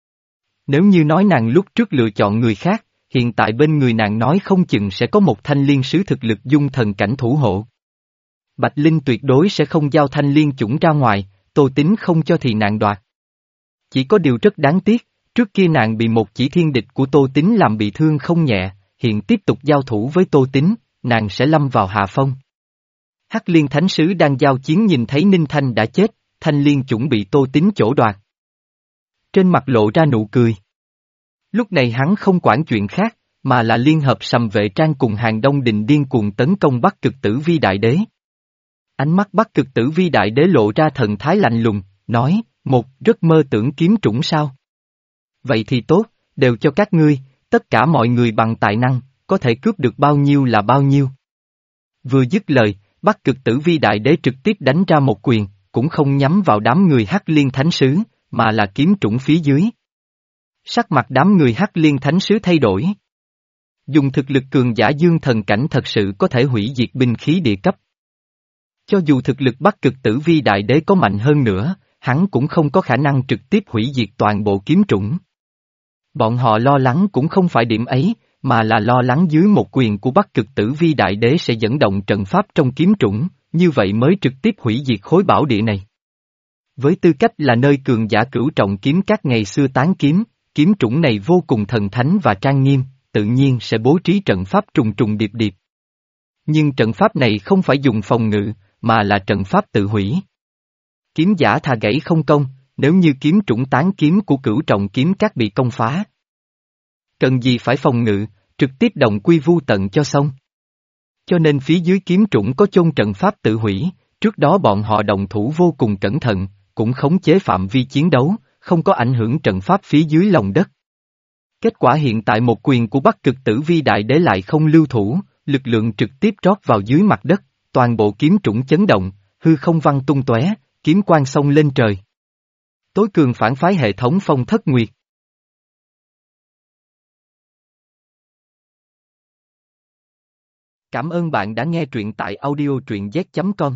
Nếu như nói nàng lúc trước lựa chọn người khác, hiện tại bên người nàng nói không chừng sẽ có một thanh liên sứ thực lực dung thần cảnh thủ hộ. Bạch Linh tuyệt đối sẽ không giao thanh liên chủng ra ngoài, Tô Tín không cho thì nàng đoạt. Chỉ có điều rất đáng tiếc, trước kia nàng bị một chỉ thiên địch của Tô Tín làm bị thương không nhẹ, hiện tiếp tục giao thủ với Tô Tín, nàng sẽ lâm vào hạ phong. Hắc Liên Thánh Sứ đang giao chiến nhìn thấy Ninh Thanh đã chết, Thanh Liên chuẩn bị Tô Tín chỗ đoạt. Trên mặt lộ ra nụ cười. Lúc này hắn không quản chuyện khác, mà là liên hợp Sầm Vệ Trang cùng Hàng Đông Đình điên cuồng tấn công Bắc Cực Tử Vi Đại Đế. Ánh mắt Bắc Cực Tử Vi Đại Đế lộ ra thần thái lạnh lùng, nói, một, rất mơ tưởng kiếm trũng sao? Vậy thì tốt, đều cho các ngươi, tất cả mọi người bằng tài năng, có thể cướp được bao nhiêu là bao nhiêu. Vừa dứt lời, Bắc Cực Tử Vi Đại Đế trực tiếp đánh ra một quyền, cũng không nhắm vào đám người Hắc Liên Thánh Sứ, mà là kiếm trũng phía dưới. Sắc mặt đám người Hắc Liên Thánh Sứ thay đổi. Dùng thực lực cường giả dương thần cảnh thật sự có thể hủy diệt binh khí địa cấp. Cho dù thực lực Bắc Cực Tử Vi Đại Đế có mạnh hơn nữa, hắn cũng không có khả năng trực tiếp hủy diệt toàn bộ kiếm trũng. Bọn họ lo lắng cũng không phải điểm ấy, mà là lo lắng dưới một quyền của Bắc Cực Tử Vi Đại Đế sẽ dẫn động trận pháp trong kiếm trũng, như vậy mới trực tiếp hủy diệt khối bảo địa này. Với tư cách là nơi cường giả cửu trọng kiếm các ngày xưa tán kiếm, kiếm trũng này vô cùng thần thánh và trang nghiêm, tự nhiên sẽ bố trí trận pháp trùng trùng điệp điệp. Nhưng trận pháp này không phải dùng phòng ngự, mà là trận pháp tự hủy. Kiếm giả thà gãy không công, nếu như kiếm trũng tán kiếm của cửu trọng kiếm các bị công phá. Cần gì phải phòng ngự, trực tiếp động quy vu tận cho xong. Cho nên phía dưới kiếm trũng có chôn trận pháp tự hủy, trước đó bọn họ động thủ vô cùng cẩn thận, cũng khống chế phạm vi chiến đấu, không có ảnh hưởng trận pháp phía dưới lòng đất. Kết quả hiện tại một quyền của Bắc Cực Tử Vi Đại Đế lại không lưu thủ, lực lượng trực tiếp rót vào dưới mặt đất, toàn bộ kiếm trũng chấn động, hư không văng tung tóe, kiếm quang xông lên trời. Tối cường phản phái hệ thống Phong Thất Nguyệt. Cảm ơn bạn đã nghe truyện tại audio truyện z chấm com.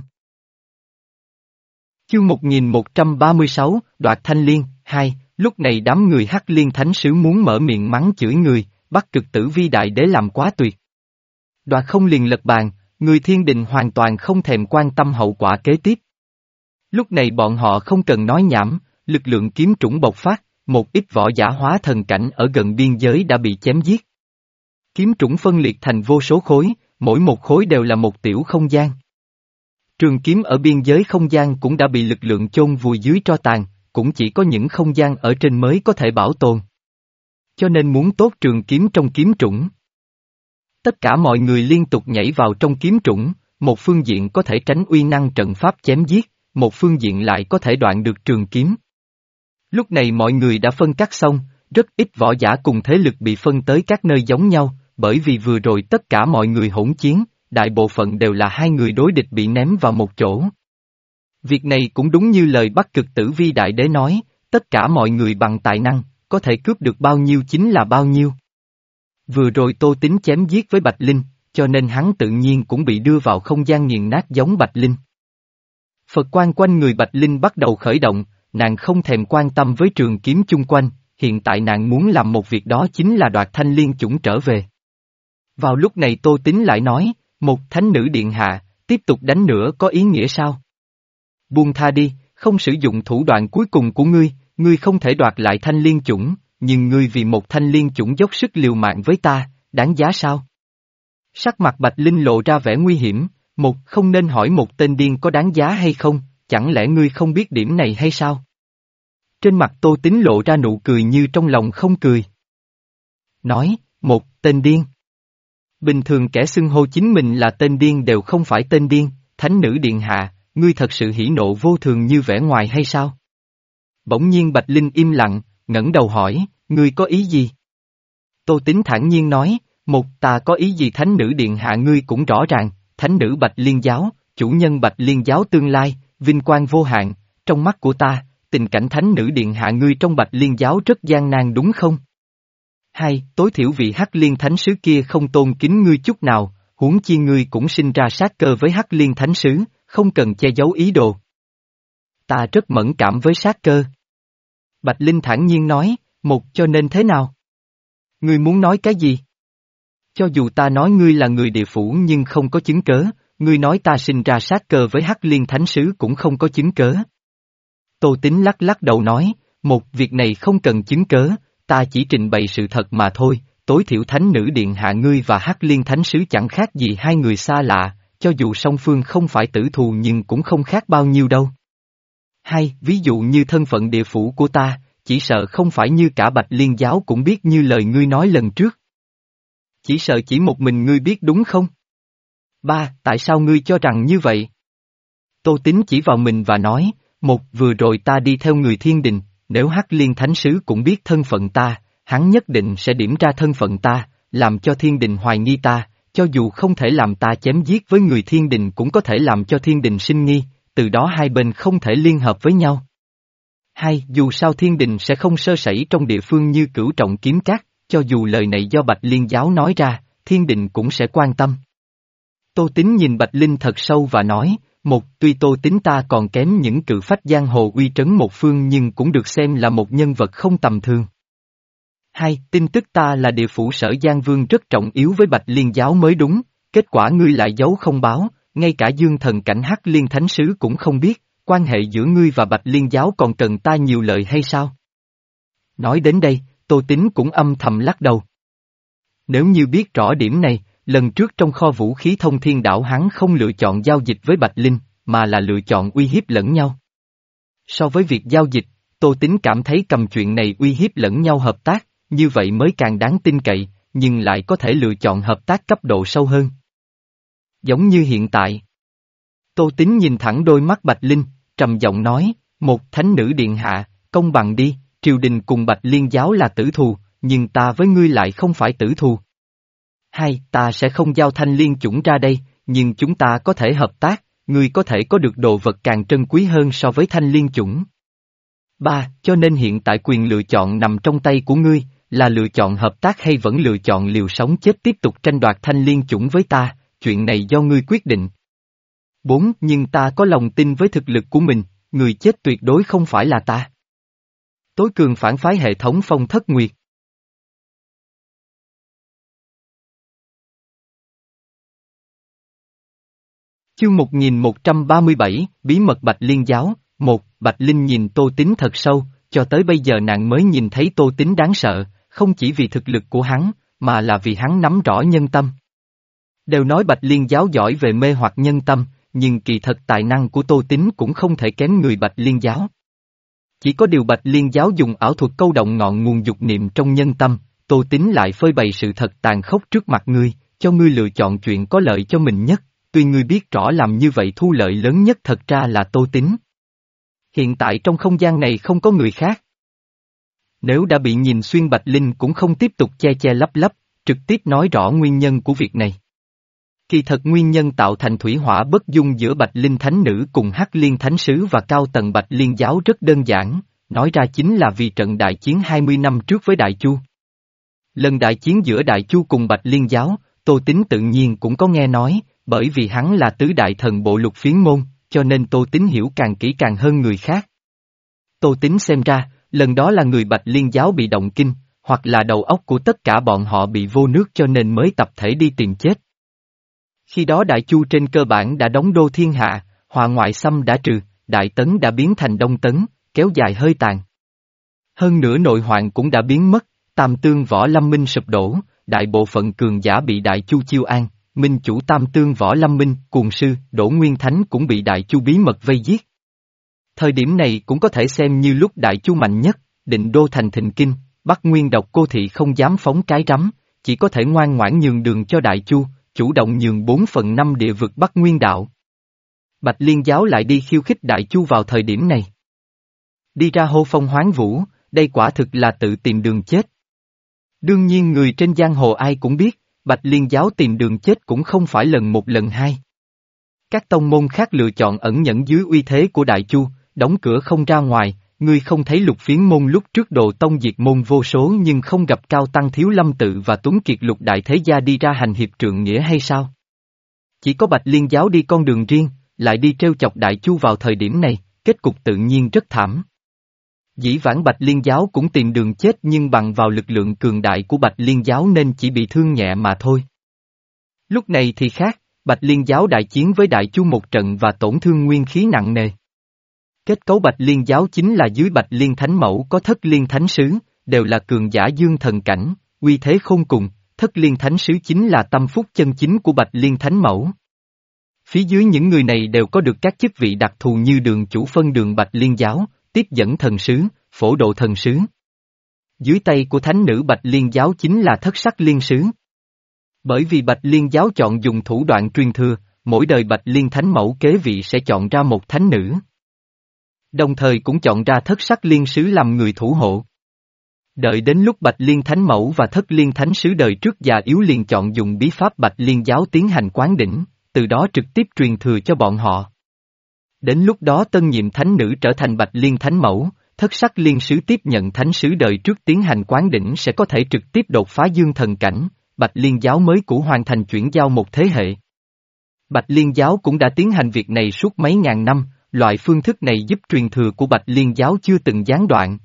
Chương một nghìn một trăm ba mươi sáu, Đoạt Thanh Liên, hai, lúc này đám người Hắc Liên Thánh Sứ muốn mở miệng mắng chửi người, Bắc Cực Tử Vi Đại Đế làm quá tuyệt. Đoạt không liền lật bàn, người thiên đình hoàn toàn không thèm quan tâm hậu quả kế tiếp. Lúc này bọn họ không cần nói nhảm, lực lượng kiếm trũng bộc phát, một ít võ giả hóa thần cảnh ở gần biên giới đã bị chém giết. Kiếm trũng phân liệt thành vô số khối, mỗi một khối đều là một tiểu không gian. Trường kiếm ở biên giới không gian cũng đã bị lực lượng chôn vùi dưới tro tàn, cũng chỉ có những không gian ở trên mới có thể bảo tồn. Cho nên muốn tốt trường kiếm trong kiếm trũng. Tất cả mọi người liên tục nhảy vào trong kiếm trũng, một phương diện có thể tránh uy năng trận pháp chém giết, một phương diện lại có thể đoạn được trường kiếm. Lúc này mọi người đã phân cắt xong, rất ít võ giả cùng thế lực bị phân tới các nơi giống nhau, bởi vì vừa rồi tất cả mọi người hỗn chiến, đại bộ phận đều là hai người đối địch bị ném vào một chỗ. Việc này cũng đúng như lời Bắc Cực Tử Vi Đại Đế nói, tất cả mọi người bằng tài năng, có thể cướp được bao nhiêu chính là bao nhiêu. Vừa rồi Tô Tín chém giết với Bạch Linh, cho nên hắn tự nhiên cũng bị đưa vào không gian nghiền nát giống Bạch Linh. Phật quan quanh người Bạch Linh bắt đầu khởi động, nàng không thèm quan tâm với trường kiếm chung quanh, hiện tại nàng muốn làm một việc đó chính là đoạt Thanh Liên chủng trở về. Vào lúc này Tô Tín lại nói, một thánh nữ điện hạ, tiếp tục đánh nữa có ý nghĩa sao? Buông tha đi, không sử dụng thủ đoạn cuối cùng của ngươi, ngươi không thể đoạt lại Thanh Liên chủng, nhưng ngươi vì một Thanh Liên chủng dốc sức liều mạng với ta, đáng giá sao? Sắc mặt Bạch Linh lộ ra vẻ nguy hiểm, một không nên hỏi một tên điên có đáng giá hay không, chẳng lẽ ngươi không biết điểm này hay sao? Trên mặt Tô Tín lộ ra nụ cười như trong lòng không cười. Nói, một tên điên. Bình thường kẻ xưng hô chính mình là tên điên đều không phải tên điên, thánh nữ điện hạ, ngươi thật sự hỉ nộ vô thường như vẻ ngoài hay sao? Bỗng nhiên Bạch Linh im lặng, ngẩng đầu hỏi, ngươi có ý gì? Tô Tín thản nhiên nói, một ta có ý gì thánh nữ điện hạ ngươi cũng rõ ràng, thánh nữ Bạch Liên giáo, chủ nhân Bạch Liên giáo tương lai, vinh quang vô hạn, trong mắt của ta, tình cảnh thánh nữ điện hạ ngươi trong Bạch Liên giáo rất gian nan đúng không? Hai, tối thiểu vị Hắc Liên Thánh Sứ kia không tôn kính ngươi chút nào, huống chi ngươi cũng sinh ra sát cơ với Hắc Liên Thánh Sứ, không cần che giấu ý đồ. Ta rất mẫn cảm với sát cơ. Bạch Linh thản nhiên nói, một cho nên thế nào? Ngươi muốn nói cái gì? Cho dù ta nói ngươi là người địa phủ nhưng không có chứng cớ, ngươi nói ta sinh ra sát cơ với Hắc Liên Thánh Sứ cũng không có chứng cớ. Tô Tín lắc lắc đầu nói, một việc này không cần chứng cớ, ta chỉ trình bày sự thật mà thôi, tối thiểu thánh nữ điện hạ ngươi và Hắc Liên thánh sứ chẳng khác gì hai người xa lạ, cho dù song phương không phải tử thù nhưng cũng không khác bao nhiêu đâu. Hai, ví dụ như thân phận địa phủ của ta, chỉ sợ không phải như cả Bạch Liên giáo cũng biết như lời ngươi nói lần trước. Chỉ sợ chỉ một mình ngươi biết đúng không? Ba, tại sao ngươi cho rằng như vậy? Tô Tín chỉ vào mình và nói, một, vừa rồi ta đi theo người thiên đình, nếu Hắc Liên thánh sứ cũng biết thân phận ta, hắn nhất định sẽ điểm ra thân phận ta, làm cho thiên đình hoài nghi ta, cho dù không thể làm ta chém giết với người thiên đình cũng có thể làm cho thiên đình sinh nghi, từ đó hai bên không thể liên hợp với nhau. Hai, dù sao thiên đình sẽ không sơ sẩy trong địa phương như Cửu Trọng Kiếm Các, cho dù lời này do Bạch Liên giáo nói ra, thiên đình cũng sẽ quan tâm. Tô Tín nhìn Bạch Linh thật sâu và nói, một, tuy Tô Tín ta còn kém những cự phách giang hồ uy trấn một phương nhưng cũng được xem là một nhân vật không tầm thường. Hai, tin tức ta là địa phủ sở Giang Vương rất trọng yếu với Bạch Liên giáo mới đúng, kết quả ngươi lại giấu không báo, ngay cả Dương Thần Cảnh Hắc Liên thánh sứ cũng không biết, quan hệ giữa ngươi và Bạch Liên giáo còn cần ta nhiều lời hay sao? Nói đến đây, Tô Tín cũng âm thầm lắc đầu. Nếu như biết rõ điểm này, lần trước trong kho vũ khí thông thiên đảo hắn không lựa chọn giao dịch với Bạch Linh, mà là lựa chọn uy hiếp lẫn nhau. So với việc giao dịch, Tô Tín cảm thấy cầm chuyện này uy hiếp lẫn nhau hợp tác, như vậy mới càng đáng tin cậy, nhưng lại có thể lựa chọn hợp tác cấp độ sâu hơn. Giống như hiện tại. Tô Tín nhìn thẳng đôi mắt Bạch Linh, trầm giọng nói, một thánh nữ điện hạ, công bằng đi, triều đình cùng Bạch Liên giáo là tử thù, nhưng ta với ngươi lại không phải tử thù. Hai, ta sẽ không giao thanh liên chủng ra đây, nhưng chúng ta có thể hợp tác, ngươi có thể có được đồ vật càng trân quý hơn so với thanh liên chủng. Ba, cho nên hiện tại quyền lựa chọn nằm trong tay của ngươi, là lựa chọn hợp tác hay vẫn lựa chọn liều sống chết tiếp tục tranh đoạt thanh liên chủng với ta, chuyện này do ngươi quyết định. Bốn, nhưng ta có lòng tin với thực lực của mình, người chết tuyệt đối không phải là ta. Tối cường phản phái hệ thống Phong Thất Nguyệt. Chương một nghìn một trăm ba mươi bảy, Bí mật Bạch Liên giáo, một, Bạch Linh nhìn Tô Tín thật sâu, cho tới bây giờ nàng mới nhìn thấy Tô Tín đáng sợ, không chỉ vì thực lực của hắn, mà là vì hắn nắm rõ nhân tâm. Đều nói Bạch Liên giáo giỏi về mê hoặc nhân tâm, nhưng kỳ thật tài năng của Tô Tín cũng không thể kém người Bạch Liên giáo. Chỉ có điều Bạch Liên giáo dùng ảo thuật câu động ngọn nguồn dục niệm trong nhân tâm, Tô Tín lại phơi bày sự thật tàn khốc trước mặt ngươi, cho ngươi lựa chọn chuyện có lợi cho mình nhất, tuy ngươi biết rõ làm như vậy thu lợi lớn nhất thật ra là Tô Tín. Hiện tại trong không gian này không có người khác. Nếu đã bị nhìn xuyên Bạch Linh cũng không tiếp tục che che lấp lấp, trực tiếp nói rõ nguyên nhân của việc này. Kỳ thật nguyên nhân tạo thành thủy hỏa bất dung giữa Bạch Linh Thánh Nữ cùng Hắc Liên Thánh Sứ và cao tầng Bạch Liên giáo rất đơn giản, nói ra chính là vì trận đại chiến hai mươi năm trước với Đại Chu. Lần đại chiến giữa Đại Chu cùng Bạch Liên giáo, Tô Tín tự nhiên cũng có nghe nói, bởi vì hắn là tứ đại thần bộ lục phiến môn, cho nên Tô Tín hiểu càng kỹ càng hơn người khác. Tô Tín xem ra, lần đó là người Bạch Liên giáo bị động kinh, hoặc là đầu óc của tất cả bọn họ bị vô nước cho nên mới tập thể đi tìm chết. Khi đó Đại Chu trên cơ bản đã đóng đô thiên hạ, họa ngoại xâm đã trừ, Đại Tấn đã biến thành Đông Tấn, kéo dài hơi tàn. Hơn nữa nội hoạn cũng đã biến mất, Tam Tương Võ Lâm Minh sụp đổ, đại bộ phận cường giả bị Đại Chu chiêu an, minh chủ Tam Tương Võ Lâm Minh, Cuồng Sư, Đỗ Nguyên Thánh cũng bị Đại Chu bí mật vây giết. Thời điểm này cũng có thể xem như lúc Đại Chu mạnh nhất, định đô thành thịnh kinh, Bắc Nguyên Độc Cô Thị không dám phóng cái rắm, chỉ có thể ngoan ngoãn nhường đường cho Đại Chu, chủ động nhường bốn phần năm địa vực Bắc Nguyên đạo. Bạch Liên giáo lại đi khiêu khích Đại Chu vào thời điểm này. Đi ra hô phong hoán vũ, đây quả thực là tự tìm đường chết. Đương nhiên người trên giang hồ ai cũng biết, Bạch Liên giáo tìm đường chết cũng không phải lần một lần hai. Các tông môn khác lựa chọn ẩn nhẫn dưới uy thế của Đại Chu, đóng cửa không ra ngoài, ngươi không thấy Lục Phiến môn lúc trước đồ tông diệt môn vô số nhưng không gặp Cao Tăng Thiếu Lâm Tự và Tuấn Kiệt Lục Đại Thế Gia đi ra hành hiệp trượng nghĩa hay sao? Chỉ có Bạch Liên giáo đi con đường riêng, lại đi trêu chọc Đại Chu vào thời điểm này, kết cục tự nhiên rất thảm. Dĩ vãng Bạch Liên giáo cũng tìm đường chết nhưng bằng vào lực lượng cường đại của Bạch Liên giáo nên chỉ bị thương nhẹ mà thôi. Lúc này thì khác, Bạch Liên giáo đại chiến với Đại Chu một trận và tổn thương nguyên khí nặng nề. Kết cấu Bạch Liên giáo chính là dưới Bạch Liên Thánh Mẫu có Thất Liên Thánh Sứ, đều là cường giả dương thần cảnh, uy thế khôn cùng, Thất Liên Thánh Sứ chính là tâm phúc chân chính của Bạch Liên Thánh Mẫu. Phía dưới những người này đều có được các chức vị đặc thù như đường chủ phân đường Bạch Liên giáo, tiếp dẫn thần sứ, phổ độ thần sứ. Dưới tay của thánh nữ Bạch Liên giáo chính là Thất Sắc Liên Sứ. Bởi vì Bạch Liên giáo chọn dùng thủ đoạn truyền thừa, mỗi đời Bạch Liên Thánh Mẫu kế vị sẽ chọn ra một thánh nữ. Đồng thời cũng chọn ra Thất Sắc Liên Sứ làm người thủ hộ. Đợi đến lúc Bạch Liên Thánh Mẫu và Thất Liên Thánh Sứ đời trước già yếu liền chọn dùng bí pháp Bạch Liên giáo tiến hành quán đỉnh, từ đó trực tiếp truyền thừa cho bọn họ. Đến lúc đó tân nhiệm thánh nữ trở thành Bạch Liên Thánh Mẫu, Thất Sắc Liên Sứ tiếp nhận thánh sứ đời trước tiến hành quán đỉnh sẽ có thể trực tiếp đột phá dương thần cảnh, Bạch Liên giáo mới cũ hoàn thành chuyển giao một thế hệ. Bạch Liên giáo cũng đã tiến hành việc này suốt mấy ngàn năm, loại phương thức này giúp truyền thừa của Bạch Liên giáo chưa từng gián đoạn.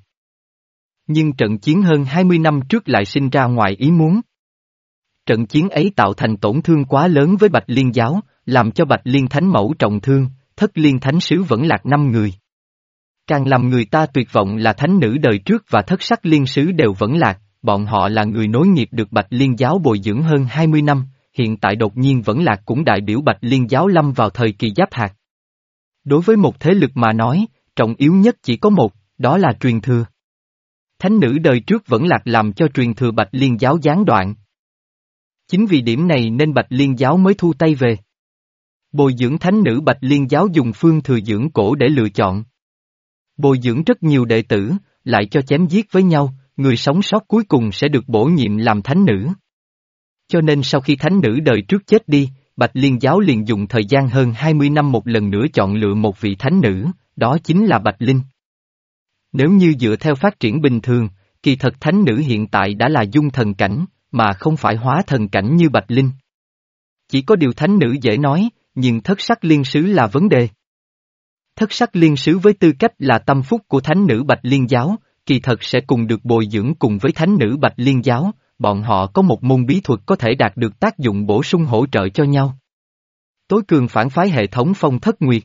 Nhưng trận chiến hơn hai mươi năm trước lại sinh ra ngoài ý muốn. Trận chiến ấy tạo thành tổn thương quá lớn với Bạch Liên giáo, làm cho Bạch Liên Thánh Mẫu trọng thương, Thất Liên Thánh Sứ vẫn lạc năm người. Càng làm người ta tuyệt vọng là thánh nữ đời trước và Thất Sắc Liên Sứ đều vẫn lạc, bọn họ là người nối nghiệp được Bạch Liên giáo bồi dưỡng hơn hai mươi năm, hiện tại đột nhiên vẫn lạc cũng đại biểu Bạch Liên giáo lâm vào thời kỳ giáp hạt. Đối với một thế lực mà nói, trọng yếu nhất chỉ có một, đó là truyền thừa. Thánh nữ đời trước vẫn lạc làm cho truyền thừa Bạch Liên giáo gián đoạn. Chính vì điểm này nên Bạch Liên giáo mới thu tay về. Bồi dưỡng thánh nữ Bạch Liên giáo dùng phương thừa dưỡng cổ để lựa chọn. Bồi dưỡng rất nhiều đệ tử, lại cho chém giết với nhau, người sống sót cuối cùng sẽ được bổ nhiệm làm thánh nữ. Cho nên sau khi thánh nữ đời trước chết đi, Bạch Liên giáo liền dùng thời gian hơn hai mươi năm một lần nữa chọn lựa một vị thánh nữ, đó chính là Bạch Linh. Nếu như dựa theo phát triển bình thường, kỳ thật thánh nữ hiện tại đã là dung thần cảnh, mà không phải hóa thần cảnh như Bạch Linh. Chỉ có điều thánh nữ dễ nói, nhưng Thất Sắc Liên Sứ là vấn đề. Thất Sắc Liên Sứ với tư cách là tâm phúc của thánh nữ Bạch Liên giáo, kỳ thật sẽ cùng được bồi dưỡng cùng với thánh nữ Bạch Liên giáo, bọn họ có một môn bí thuật có thể đạt được tác dụng bổ sung hỗ trợ cho nhau. Tối cường phản phái hệ thống Phong Thất Nguyệt.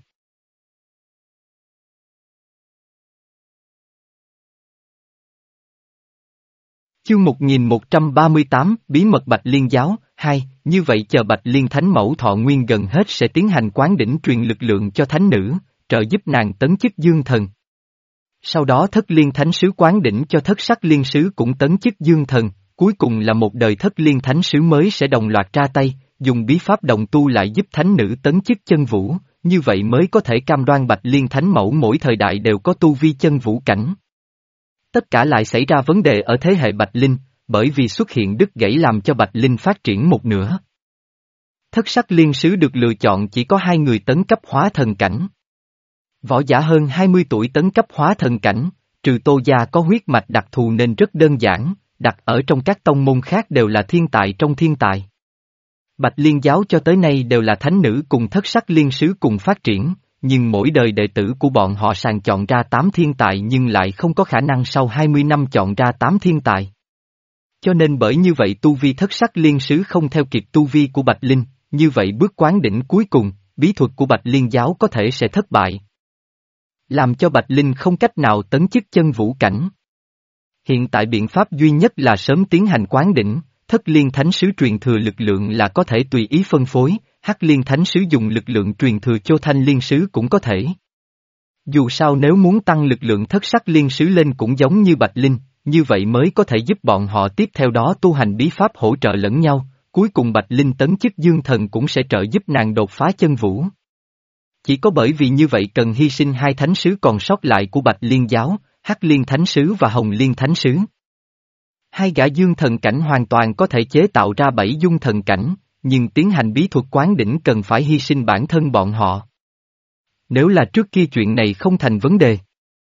Chương một nghìn một trăm ba mươi tám, Bí mật Bạch Liên giáo, hai, như vậy chờ Bạch Liên Thánh Mẫu thọ nguyên gần hết sẽ tiến hành quán đỉnh truyền lực lượng cho thánh nữ, trợ giúp nàng tấn chức dương thần. Sau đó Thất Liên Thánh Sứ quán đỉnh cho Thất Sắc Liên Sứ cũng tấn chức dương thần, cuối cùng là một đời Thất Liên Thánh Sứ mới sẽ đồng loạt ra tay, dùng bí pháp đồng tu lại giúp thánh nữ tấn chức chân vũ, như vậy mới có thể cam đoan Bạch Liên Thánh Mẫu mỗi thời đại đều có tu vi chân vũ cảnh. Tất cả lại xảy ra vấn đề ở thế hệ Bạch Linh, bởi vì xuất hiện đứt gãy làm cho Bạch Linh phát triển một nửa. Thất Sắc Liên Sứ được lựa chọn chỉ có hai người tấn cấp hóa thần cảnh. Võ giả hơn hai mươi tuổi tấn cấp hóa thần cảnh, trừ Tô Gia có huyết mạch đặc thù nên rất đơn giản, đặt ở trong các tông môn khác đều là thiên tài trong thiên tài. Bạch Liên giáo cho tới nay đều là thánh nữ cùng Thất Sắc Liên Sứ cùng phát triển, nhưng mỗi đời đệ tử của bọn họ sàng chọn ra tám thiên tài nhưng lại không có khả năng sau hai mươi năm chọn ra tám thiên tài. Cho nên bởi như vậy tu vi Thất Sắc Liên Sứ không theo kịp tu vi của Bạch Linh, như vậy bước quán đỉnh cuối cùng, bí thuật của Bạch Liên giáo có thể sẽ thất bại. Làm cho Bạch Linh không cách nào tấn chức chân vũ cảnh. Hiện tại biện pháp duy nhất là sớm tiến hành quán đỉnh, Thất Liên Thánh Sứ truyền thừa lực lượng là có thể tùy ý phân phối, Hắc Liên Thánh Sứ dùng lực lượng truyền thừa cho Thanh Liên Sứ cũng có thể. Dù sao nếu muốn tăng lực lượng Thất Sắc Liên Sứ lên cũng giống như Bạch Linh, như vậy mới có thể giúp bọn họ tiếp theo đó tu hành bí pháp hỗ trợ lẫn nhau, cuối cùng Bạch Linh tấn chức dương thần cũng sẽ trợ giúp nàng đột phá chân vũ. Chỉ có bởi vì như vậy cần hy sinh hai thánh sứ còn sót lại của Bạch Liên giáo, Hắc Liên Thánh Sứ và Hồng Liên Thánh Sứ. Hai gã dương thần cảnh hoàn toàn có thể chế tạo ra bảy dung thần cảnh, nhưng tiến hành bí thuật quán đỉnh cần phải hy sinh bản thân bọn họ. Nếu là trước kia chuyện này không thành vấn đề.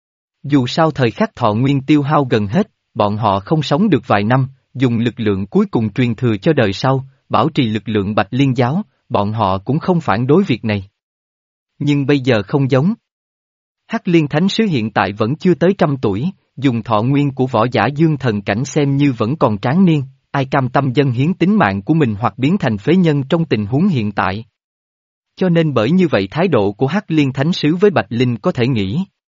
Dù sao thời khắc thọ nguyên tiêu hao gần hết, bọn họ không sống được vài năm, dùng lực lượng cuối cùng truyền thừa cho đời sau, bảo trì lực lượng Bạch Liên giáo, bọn họ cũng không phản đối việc này. Nhưng bây giờ không giống. Hắc Liên Thánh Sứ hiện tại vẫn chưa tới trăm tuổi, dùng thọ nguyên của võ giả dương thần cảnh xem như vẫn còn tráng niên, ai cam tâm dâng hiến tính mạng của mình hoặc biến thành phế nhân trong tình huống hiện tại. Cho nên bởi như vậy thái độ của Hắc Liên Thánh Sứ với Bạch Linh có thể nghĩ,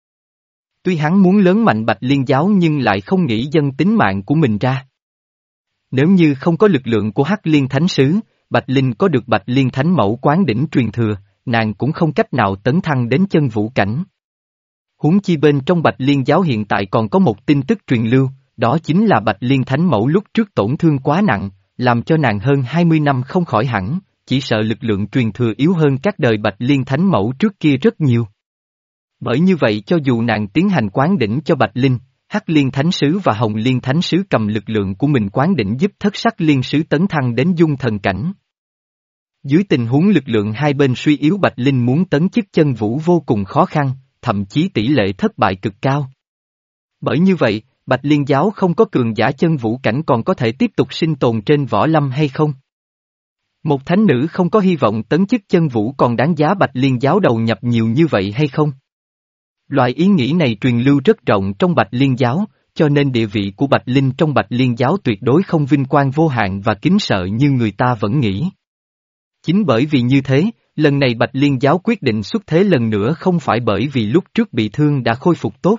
Tuy hắn muốn lớn mạnh Bạch Liên giáo nhưng lại không nghĩ dâng tính mạng của mình ra. Nếu như không có lực lượng của Hắc Liên Thánh Sứ, Bạch Linh có được Bạch Liên Thánh Mẫu Quán Đỉnh truyền thừa, nàng cũng không cách nào tấn thăng đến chân vũ cảnh. Huống chi bên trong Bạch Liên giáo hiện tại còn có một tin tức truyền lưu, đó chính là Bạch Liên Thánh Mẫu lúc trước tổn thương quá nặng, làm cho nàng hơn hai mươi năm không khỏi hẳn, chỉ sợ lực lượng truyền thừa yếu hơn các đời Bạch Liên Thánh Mẫu trước kia rất nhiều. Bởi như vậy cho dù nàng tiến hành quán đỉnh cho Bạch Linh, Hắc Liên Thánh Sứ và Hồng Liên Thánh Sứ cầm lực lượng của mình quán đỉnh giúp Thất Sắc Liên Sứ tấn thăng đến dung thần cảnh. Dưới tình huống lực lượng hai bên suy yếu, Bạch Linh muốn tấn chức chân vũ vô cùng khó khăn, thậm chí tỷ lệ thất bại cực cao. Bởi như vậy, Bạch Liên giáo không có cường giả chân vũ cảnh còn có thể tiếp tục sinh tồn trên võ lâm hay không? Một thánh nữ không có hy vọng tấn chức chân vũ còn đáng giá Bạch Liên giáo đầu nhập nhiều như vậy hay không? Loại ý nghĩ này truyền lưu rất rộng trong Bạch Liên giáo, cho nên địa vị của Bạch Linh trong Bạch Liên giáo tuyệt đối không vinh quang vô hạn và kính sợ như người ta vẫn nghĩ. Chính bởi vì như thế, lần này Bạch Liên giáo quyết định xuất thế lần nữa không phải bởi vì lúc trước bị thương đã khôi phục tốt,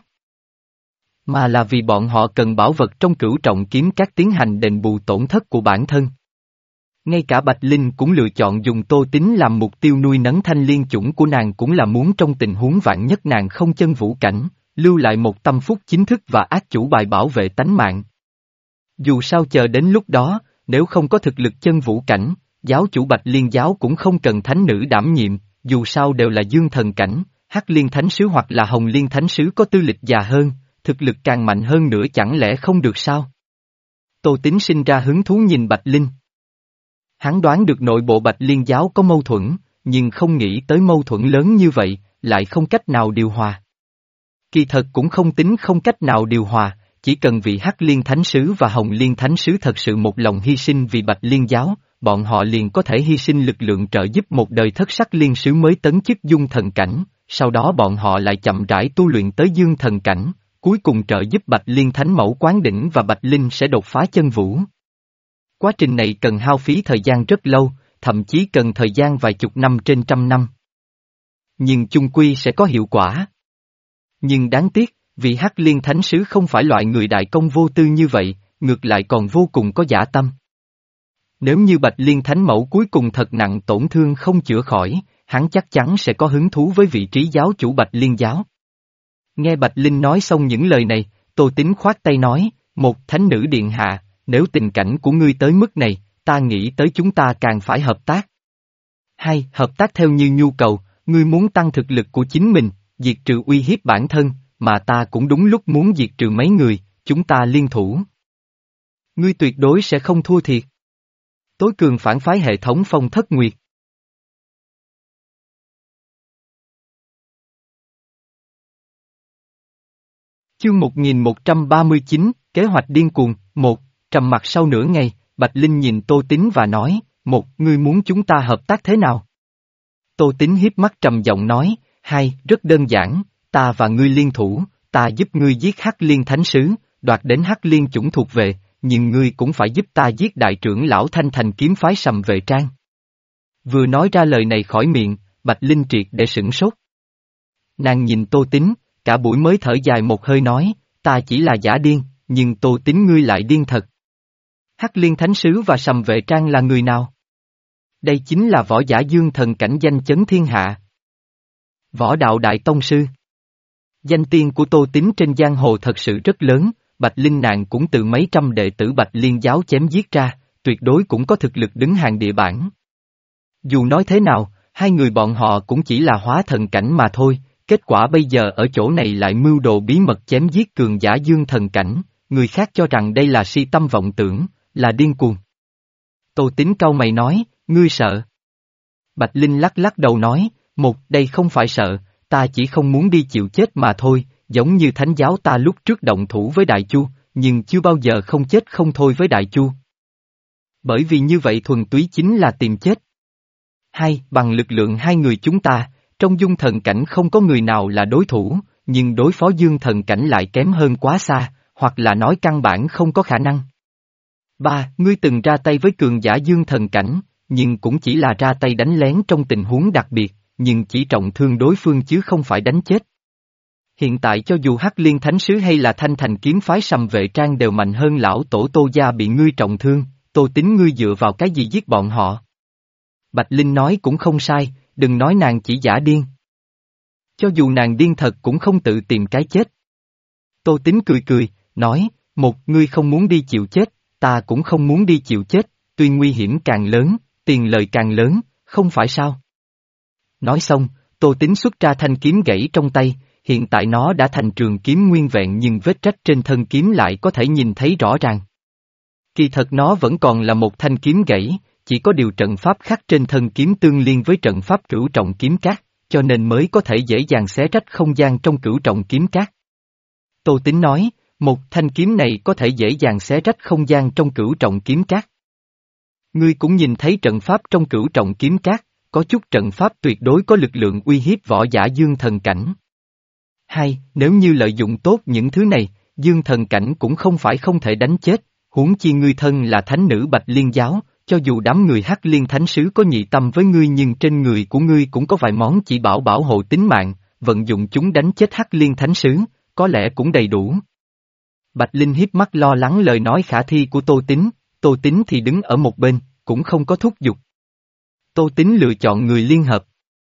mà là vì bọn họ cần bảo vật trong Cửu Trọng Kiếm Các tiến hành đền bù tổn thất của bản thân. Ngay cả Bạch Linh cũng lựa chọn dùng Tô Tín làm mục tiêu nuôi nấng thanh liên chủng của nàng cũng là muốn trong tình huống vạn nhất nàng không chân vũ cảnh, lưu lại một tâm phúc chính thức và ác chủ bài bảo vệ tánh mạng. Dù sao chờ đến lúc đó, nếu không có thực lực chân vũ cảnh, giáo chủ Bạch Liên giáo cũng không cần thánh nữ đảm nhiệm, dù sao đều là dương thần cảnh, Hắc Liên Thánh Sứ hoặc là Hồng Liên Thánh Sứ có tư lịch già hơn, thực lực càng mạnh hơn nữa chẳng lẽ không được sao? Tô Tín sinh ra hứng thú nhìn Bạch Linh. Hắn đoán được nội bộ Bạch Liên giáo có mâu thuẫn, nhưng không nghĩ tới mâu thuẫn lớn như vậy, lại không cách nào điều hòa. Kỳ thật cũng không tính không cách nào điều hòa, chỉ cần vị Hắc Liên Thánh Sứ và Hồng Liên Thánh Sứ thật sự một lòng hy sinh vì Bạch Liên giáo, bọn họ liền có thể hy sinh lực lượng trợ giúp một đời Thất Sắc Liên Sứ mới tấn chức dung thần cảnh, sau đó bọn họ lại chậm rãi tu luyện tới dương thần cảnh, cuối cùng trợ giúp Bạch Liên Thánh Mẫu quán đỉnh và Bạch Linh sẽ đột phá chân vũ. Quá trình này cần hao phí thời gian rất lâu, thậm chí cần thời gian vài chục năm trên trăm năm. Nhưng chung quy sẽ có hiệu quả. Nhưng đáng tiếc, vì Hắc Liên Thánh Sứ không phải loại người đại công vô tư như vậy, ngược lại còn vô cùng có dã tâm. Nếu như Bạch Liên Thánh Mẫu cuối cùng thật nặng tổn thương không chữa khỏi, hắn chắc chắn sẽ có hứng thú với vị trí giáo chủ Bạch Liên giáo. Nghe Bạch Linh nói xong những lời này, Tô Tín khoát tay nói, một thánh nữ điện hạ, nếu tình cảnh của ngươi tới mức này, ta nghĩ tới chúng ta càng phải hợp tác. Hai, hợp tác theo như nhu cầu, ngươi muốn tăng thực lực của chính mình, diệt trừ uy hiếp bản thân, mà ta cũng đúng lúc muốn diệt trừ mấy người, chúng ta liên thủ. Ngươi tuyệt đối sẽ không thua thiệt. Tối cường phản phái hệ thống Phong Thất Nguyệt. Chương một nghìn một trăm ba mươi chín, Kế hoạch điên cuồng, một, trầm mặc sau nửa ngày, Bạch Linh nhìn Tô Tín và nói, một, ngươi muốn chúng ta hợp tác thế nào? Tô Tín hiếp mắt trầm giọng nói, hai, rất đơn giản, ta và ngươi liên thủ, ta giúp ngươi giết Hắc Liên Thánh Sứ, đoạt đến Hắc Liên chủng thuộc về, nhưng ngươi cũng phải giúp ta giết đại trưởng lão Thanh Thành kiếm phái Sầm Vệ Trang. Vừa nói ra lời này khỏi miệng, Bạch Linh triệt để sửng sốt. Nàng nhìn Tô Tín, cả buổi mới thở dài một hơi nói, ta chỉ là giả điên, nhưng Tô Tín ngươi lại điên thật. Hắc Liên Thánh Sứ và Sầm Vệ Trang là người nào? Đây chính là võ giả dương thần cảnh danh chấn thiên hạ. Võ đạo đại tông sư. Danh tiên của Tô Tín trên giang hồ thật sự rất lớn, Bạch Linh nàng cũng từ mấy trăm đệ tử Bạch Liên giáo chém giết ra, tuyệt đối cũng có thực lực đứng hàng địa bảng. Dù nói thế nào, hai người bọn họ cũng chỉ là hóa thần cảnh mà thôi, kết quả bây giờ ở chỗ này lại mưu đồ bí mật chém giết cường giả dương thần cảnh, người khác cho rằng đây là si tâm vọng tưởng, là điên cuồng. Tô Tín cau mày nói, ngươi sợ. Bạch Linh lắc lắc đầu nói, một, đây không phải sợ, ta chỉ không muốn đi chịu chết mà thôi, giống như thánh giáo ta lúc trước động thủ với Đại Chu, nhưng chưa bao giờ không chết không thôi với Đại Chu. Bởi vì như vậy thuần túy chính là tìm chết. Hai, bằng lực lượng hai người chúng ta, trong dung thần cảnh không có người nào là đối thủ, nhưng đối phó dương thần cảnh lại kém hơn quá xa, hoặc là nói căn bản không có khả năng. Ba, ngươi từng ra tay với cường giả dương thần cảnh, nhưng cũng chỉ là ra tay đánh lén trong tình huống đặc biệt, nhưng chỉ trọng thương đối phương chứ không phải đánh chết. Hiện tại cho dù Hắc Liên Thánh Sứ hay là Thanh Thành kiếm phái Sầm Vệ Trang đều mạnh hơn lão tổ Tô gia bị ngươi trọng thương, Tô Tín ngươi dựa vào cái gì giết bọn họ? Bạch Linh nói cũng không sai, đừng nói nàng chỉ giả điên. Cho dù nàng điên thật cũng không tự tìm cái chết. Tô Tín cười cười, nói, một, ngươi không muốn đi chịu chết, ta cũng không muốn đi chịu chết, tuy nguy hiểm càng lớn, tiền lợi càng lớn, không phải sao? Nói xong, Tô Tín xuất ra thanh kiếm gãy trong tay, hiện tại nó đã thành trường kiếm nguyên vẹn nhưng vết rách trên thân kiếm lại có thể nhìn thấy rõ ràng. Kỳ thật nó vẫn còn là một thanh kiếm gãy, chỉ có điều trận pháp khắc trên thân kiếm tương liên với trận pháp cửu trọng kiếm cát, cho nên mới có thể dễ dàng xé rách không gian trong cửu trọng kiếm cát. Tô Tín nói, một thanh kiếm này có thể dễ dàng xé rách không gian trong cửu trọng kiếm cát. Ngươi cũng nhìn thấy trận pháp trong cửu trọng kiếm cát, có chút trận pháp tuyệt đối có lực lượng uy hiếp võ giả dương thần cảnh. Hai, nếu như lợi dụng tốt những thứ này, dương thần cảnh cũng không phải không thể đánh chết, huống chi ngươi thân là thánh nữ Bạch Liên giáo, cho dù đám người Hắc Liên Thánh Sứ có nhị tâm với ngươi nhưng trên người của ngươi cũng có vài món chỉ bảo bảo hộ tính mạng, vận dụng chúng đánh chết Hắc Liên Thánh Sứ, có lẽ cũng đầy đủ. Bạch Linh hiếp mắt lo lắng lời nói khả thi của Tô Tín, Tô Tín thì đứng ở một bên, cũng không có thúc giục. Tô Tín lựa chọn người liên hợp.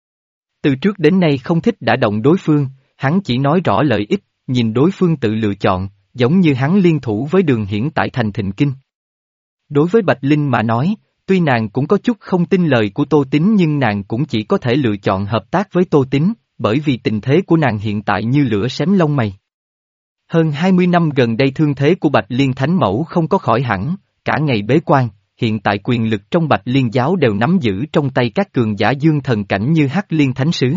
Từ trước đến nay không thích đả động đối phương, hắn chỉ nói rõ lợi ích, nhìn đối phương tự lựa chọn, giống như hắn liên thủ với Đường Hiển tại thành Thịnh Kinh. Đối với Bạch Linh mà nói, tuy nàng cũng có chút không tin lời của Tô Tín nhưng nàng cũng chỉ có thể lựa chọn hợp tác với Tô Tín, bởi vì tình thế của nàng hiện tại như lửa xém lông mày. Hơn hai mươi năm gần đây thương thế của Bạch Liên Thánh Mẫu không có khỏi hẳn, cả ngày bế quan, hiện tại quyền lực trong Bạch Liên giáo đều nắm giữ trong tay các cường giả dương thần cảnh như Hắc Liên Thánh Sứ.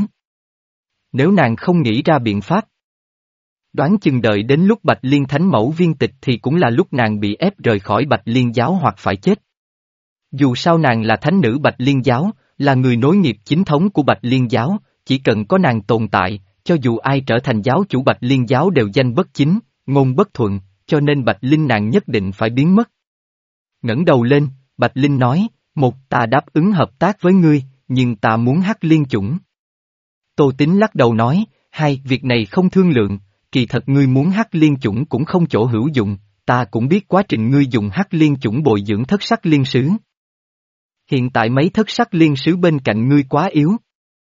Nếu nàng không nghĩ ra biện pháp, đoán chừng đợi đến lúc Bạch Liên Thánh Mẫu viên tịch thì cũng là lúc nàng bị ép rời khỏi Bạch Liên giáo hoặc phải chết. Dù sao nàng là thánh nữ Bạch Liên giáo, là người nối nghiệp chính thống của Bạch Liên giáo, chỉ cần có nàng tồn tại, cho dù ai trở thành giáo chủ Bạch Liên giáo đều danh bất chính, ngôn bất thuận, cho nên Bạch Linh nàng nhất định phải biến mất. Ngẩng đầu lên, Bạch Linh nói, một ta đáp ứng hợp tác với ngươi, nhưng ta muốn Hắc Liên chủng. Tô Tín lắc đầu nói, hai, việc này không thương lượng, kỳ thật ngươi muốn Hắc Liên chủng cũng không chỗ hữu dụng, ta cũng biết quá trình ngươi dùng Hắc Liên chủng bồi dưỡng thất sắc liên sứ. Hiện tại mấy thất sắc liên sứ bên cạnh ngươi quá yếu.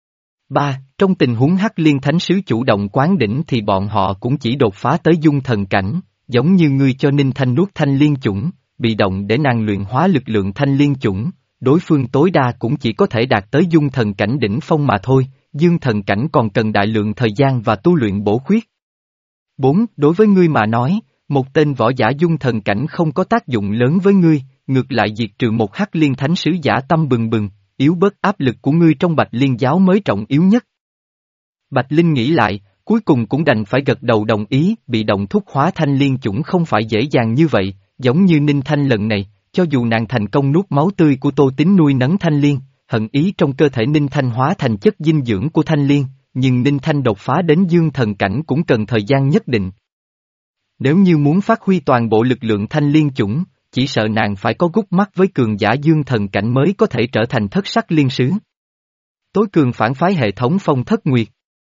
Ba, trong tình huống Hắc Liên Thánh Sứ chủ động quán đỉnh thì bọn họ cũng chỉ đột phá tới dung thần cảnh, giống như ngươi cho Ninh Thanh nuốt thanh liên chủng, bị động để nàng luyện hóa lực lượng thanh liên chủng, đối phương tối đa cũng chỉ có thể đạt tới dung thần cảnh đỉnh phong mà thôi, dương thần cảnh còn cần đại lượng thời gian và tu luyện bổ khuyết. Bốn, đối với ngươi mà nói, một tên võ giả dung thần cảnh không có tác dụng lớn với ngươi, ngược lại diệt trừ một Hắc Liên Thánh Sứ giả tâm bừng bừng, yếu bớt áp lực của ngươi trong Bạch Liên giáo mới trọng yếu nhất. Bạch Linh nghĩ lại, cuối cùng cũng đành phải gật đầu đồng ý, bị động thúc hóa thanh liên chủng không phải dễ dàng như vậy, giống như Ninh Thanh lần này, cho dù nàng thành công nuốt máu tươi của Tô Tín nuôi nấng thanh liên, hận ý trong cơ thể Ninh Thanh hóa thành chất dinh dưỡng của thanh liên, nhưng Ninh Thanh đột phá đến dương thần cảnh cũng cần thời gian nhất định. Nếu như muốn phát huy toàn bộ lực lượng thanh liên chủng, chỉ sợ nàng phải có gút mắt với cường giả dương thần cảnh mới có thể trở thành thất sắc liên sứ. Tối cường phản phái hệ thống Phong Thất Nguyệt.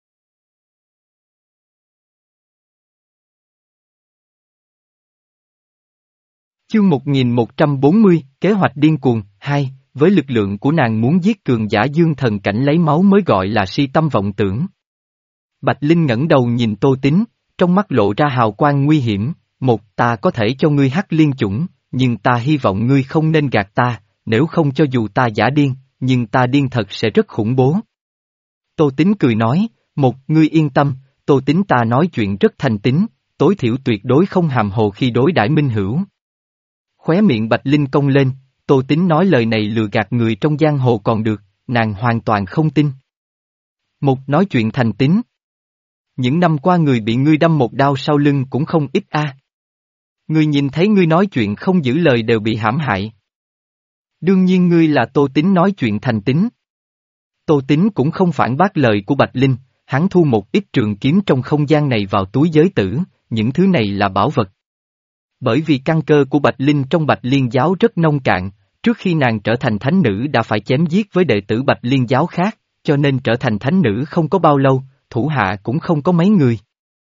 Chương một nghìn một trăm bốn mươi, Kế hoạch điên cuồng, hai, với lực lượng của nàng muốn giết cường giả dương thần cảnh lấy máu mới gọi là si tâm vọng tưởng. Bạch Linh ngẩng đầu nhìn Tô Tín, trong mắt lộ ra hào quang nguy hiểm, một ta có thể cho ngươi Hắc Liên chủng, nhưng ta hy vọng ngươi không nên gạt ta, nếu không cho dù ta giả điên, nhưng ta điên thật sẽ rất khủng bố. Tô Tín cười nói, một, ngươi yên tâm, Tô Tín ta nói chuyện rất thành tín, tối thiểu tuyệt đối không hàm hồ khi đối đãi minh hữu. Khóe miệng Bạch Linh cong lên, Tô Tín nói lời này lừa gạt người trong giang hồ còn được, nàng hoàn toàn không tin. Một nói chuyện thành tín. Những năm qua người bị ngươi đâm một đao sau lưng cũng không ít a. À. Ngươi nhìn thấy ngươi nói chuyện không giữ lời đều bị hãm hại. Đương nhiên ngươi là Tô Tín nói chuyện thành tín. Tô Tín cũng không phản bác lời của Bạch Linh, hắn thu một ít trường kiếm trong không gian này vào túi giới tử, những thứ này là bảo vật. Bởi vì căn cơ của Bạch Linh trong Bạch Liên giáo rất nông cạn, trước khi nàng trở thành thánh nữ đã phải chém giết với đệ tử Bạch Liên giáo khác, cho nên trở thành thánh nữ không có bao lâu, thủ hạ cũng không có mấy người.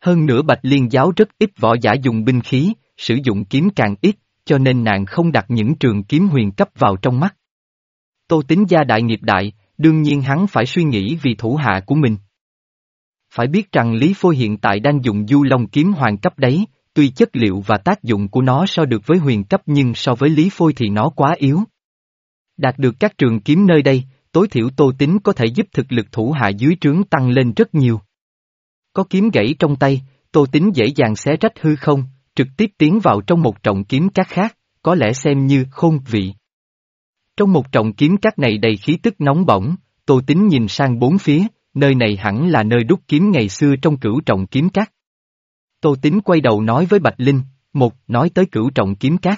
Hơn nữa Bạch Liên giáo rất ít võ giả dùng binh khí, sử dụng kiếm càng ít, cho nên nàng không đặt những trường kiếm huyền cấp vào trong mắt. Tô Tín gia đại nghiệp đại, đương nhiên hắn phải suy nghĩ vì thủ hạ của mình. Phải biết rằng Lý Phôi hiện tại đang dùng du long kiếm hoàng cấp đấy, tuy chất liệu và tác dụng của nó so được với huyền cấp nhưng so với Lý Phôi thì nó quá yếu. Đạt được các trường kiếm nơi đây, tối thiểu Tô Tín có thể giúp thực lực thủ hạ dưới trướng tăng lên rất nhiều. Có kiếm gãy trong tay, Tô Tín dễ dàng xé rách hư không, trực tiếp tiến vào trong một trọng kiếm cát khác, có lẽ xem như khôn vị. Trong một trọng kiếm cát này đầy khí tức nóng bỏng, Tô Tín nhìn sang bốn phía, nơi này hẳn là nơi đúc kiếm ngày xưa trong cửu trọng kiếm cát. Tô Tín quay đầu nói với Bạch Linh, một, nói tới cửu trọng kiếm cát.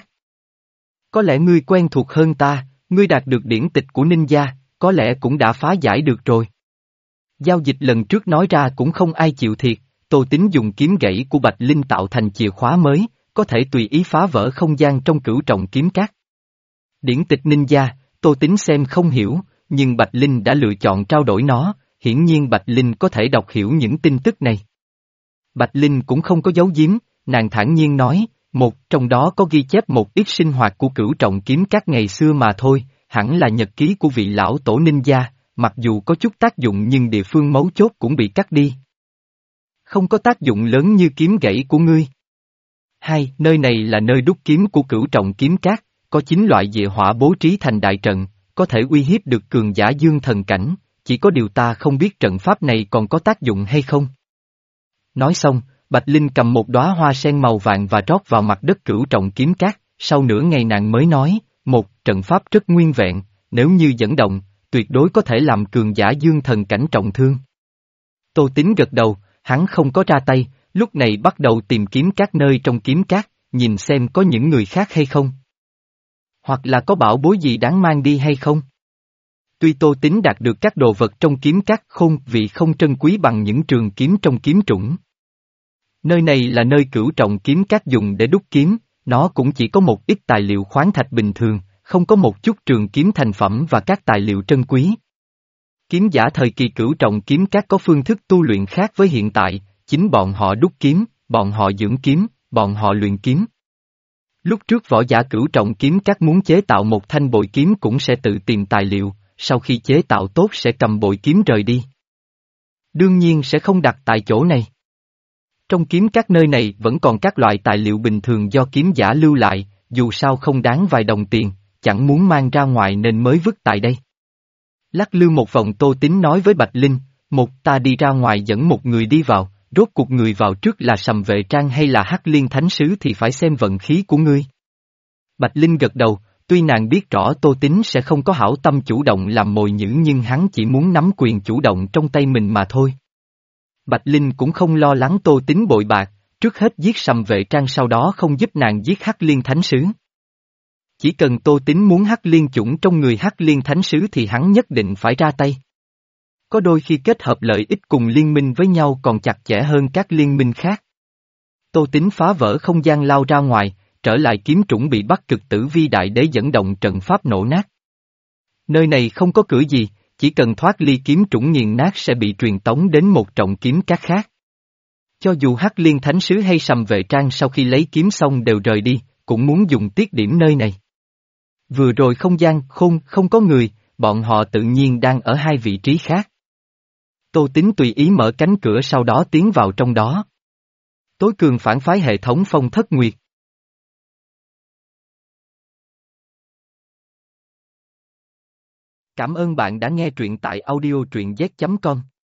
Có lẽ ngươi quen thuộc hơn ta, ngươi đạt được điển tịch của Ninh gia, có lẽ cũng đã phá giải được rồi. Giao dịch lần trước nói ra cũng không ai chịu thiệt, Tô Tín dùng kiếm gãy của Bạch Linh tạo thành chìa khóa mới, có thể tùy ý phá vỡ không gian trong cửu trọng kiếm cát. Điển tịch Ninh gia, Tô Tín xem không hiểu, nhưng Bạch Linh đã lựa chọn trao đổi nó, hiển nhiên Bạch Linh có thể đọc hiểu những tin tức này. Bạch Linh cũng không có giấu giếm, nàng thản nhiên nói, một, trong đó có ghi chép một ít sinh hoạt của cửu trọng kiếm các ngày xưa mà thôi, hẳn là nhật ký của vị lão tổ Ninh gia, mặc dù có chút tác dụng nhưng địa phương mấu chốt cũng bị cắt đi. Không có tác dụng lớn như kiếm gãy của ngươi. Hai, nơi này là nơi đúc kiếm của cửu trọng kiếm cát, có chín loại địa hỏa bố trí thành đại trận, có thể uy hiếp được cường giả dương thần cảnh, chỉ có điều ta không biết trận pháp này còn có tác dụng hay không. Nói xong, Bạch Linh cầm một đóa hoa sen màu vàng và rót vào mặt đất cửu trọng kiếm cát, sau nửa ngày nàng mới nói, một, trận pháp rất nguyên vẹn, nếu như dẫn động, tuyệt đối có thể làm cường giả dương thần cảnh trọng thương. Tô Tín gật đầu, hắn không có ra tay, lúc này bắt đầu tìm kiếm các nơi trong kiếm cát, nhìn xem có những người khác hay không. Hoặc là có bảo bối gì đáng mang đi hay không. Tuy Tô Tín đạt được các đồ vật trong kiếm cát khôn vị không trân quý bằng những trường kiếm trong kiếm trũng. Nơi này là nơi cửu trọng kiếm cát dùng để đúc kiếm, nó cũng chỉ có một ít tài liệu khoáng thạch bình thường, không có một chút trường kiếm thành phẩm và các tài liệu trân quý. Kiếm giả thời kỳ cửu trọng kiếm cát có phương thức tu luyện khác với hiện tại, chính bọn họ đúc kiếm, bọn họ dưỡng kiếm, bọn họ luyện kiếm. Lúc trước võ giả cửu trọng kiếm cát muốn chế tạo một thanh bội kiếm cũng sẽ tự tìm tài liệu, sau khi chế tạo tốt sẽ cầm bội kiếm rời đi. Đương nhiên sẽ không đặt tại chỗ này. Trong kiếm các nơi này vẫn còn các loại tài liệu bình thường do kiếm giả lưu lại, dù sao không đáng vài đồng tiền, chẳng muốn mang ra ngoài nên mới vứt tại đây. Lắc lư một vòng Tô Tín nói với Bạch Linh, một ta đi ra ngoài dẫn một người đi vào, rốt cuộc người vào trước là Sầm Vệ Trang hay là Hắc Liên Thánh Sứ thì phải xem vận khí của ngươi. Bạch Linh gật đầu, tuy nàng biết rõ Tô Tín sẽ không có hảo tâm chủ động làm mồi nhữ nhưng hắn chỉ muốn nắm quyền chủ động trong tay mình mà thôi. Bạch Linh cũng không lo lắng Tô Tín bội bạc, trước hết giết Sầm Vệ Trang sau đó không giúp nàng giết Hắc Liên Thánh Sứ. Chỉ cần Tô Tín muốn Hắc Liên chủng trong người Hắc Liên Thánh Sứ thì hắn nhất định phải ra tay. Có đôi khi kết hợp lợi ích cùng liên minh với nhau còn chặt chẽ hơn các liên minh khác. Tô Tín phá vỡ không gian lao ra ngoài, trở lại kiếm trũng bị Bắc Cực Tử Vi Đại Đế dẫn động trận pháp nổ nát. Nơi này không có cửa gì, chỉ cần thoát ly kiếm trũng nghiền nát sẽ bị truyền tống đến một trọng kiếm các khác. Cho dù Hắc Liên Thánh Sứ hay Sầm Vệ Trang sau khi lấy kiếm xong đều rời đi, cũng muốn dùng tiết điểm nơi này. Vừa rồi không gian khôn không có người, bọn họ tự nhiên đang ở hai vị trí khác. Tô Tín tùy ý mở cánh cửa sau đó tiến vào trong đó. Tối cường phản phái hệ thống Phong Thất Nguyệt. Cảm ơn bạn đã nghe truyện tại audio truyện z chấm com.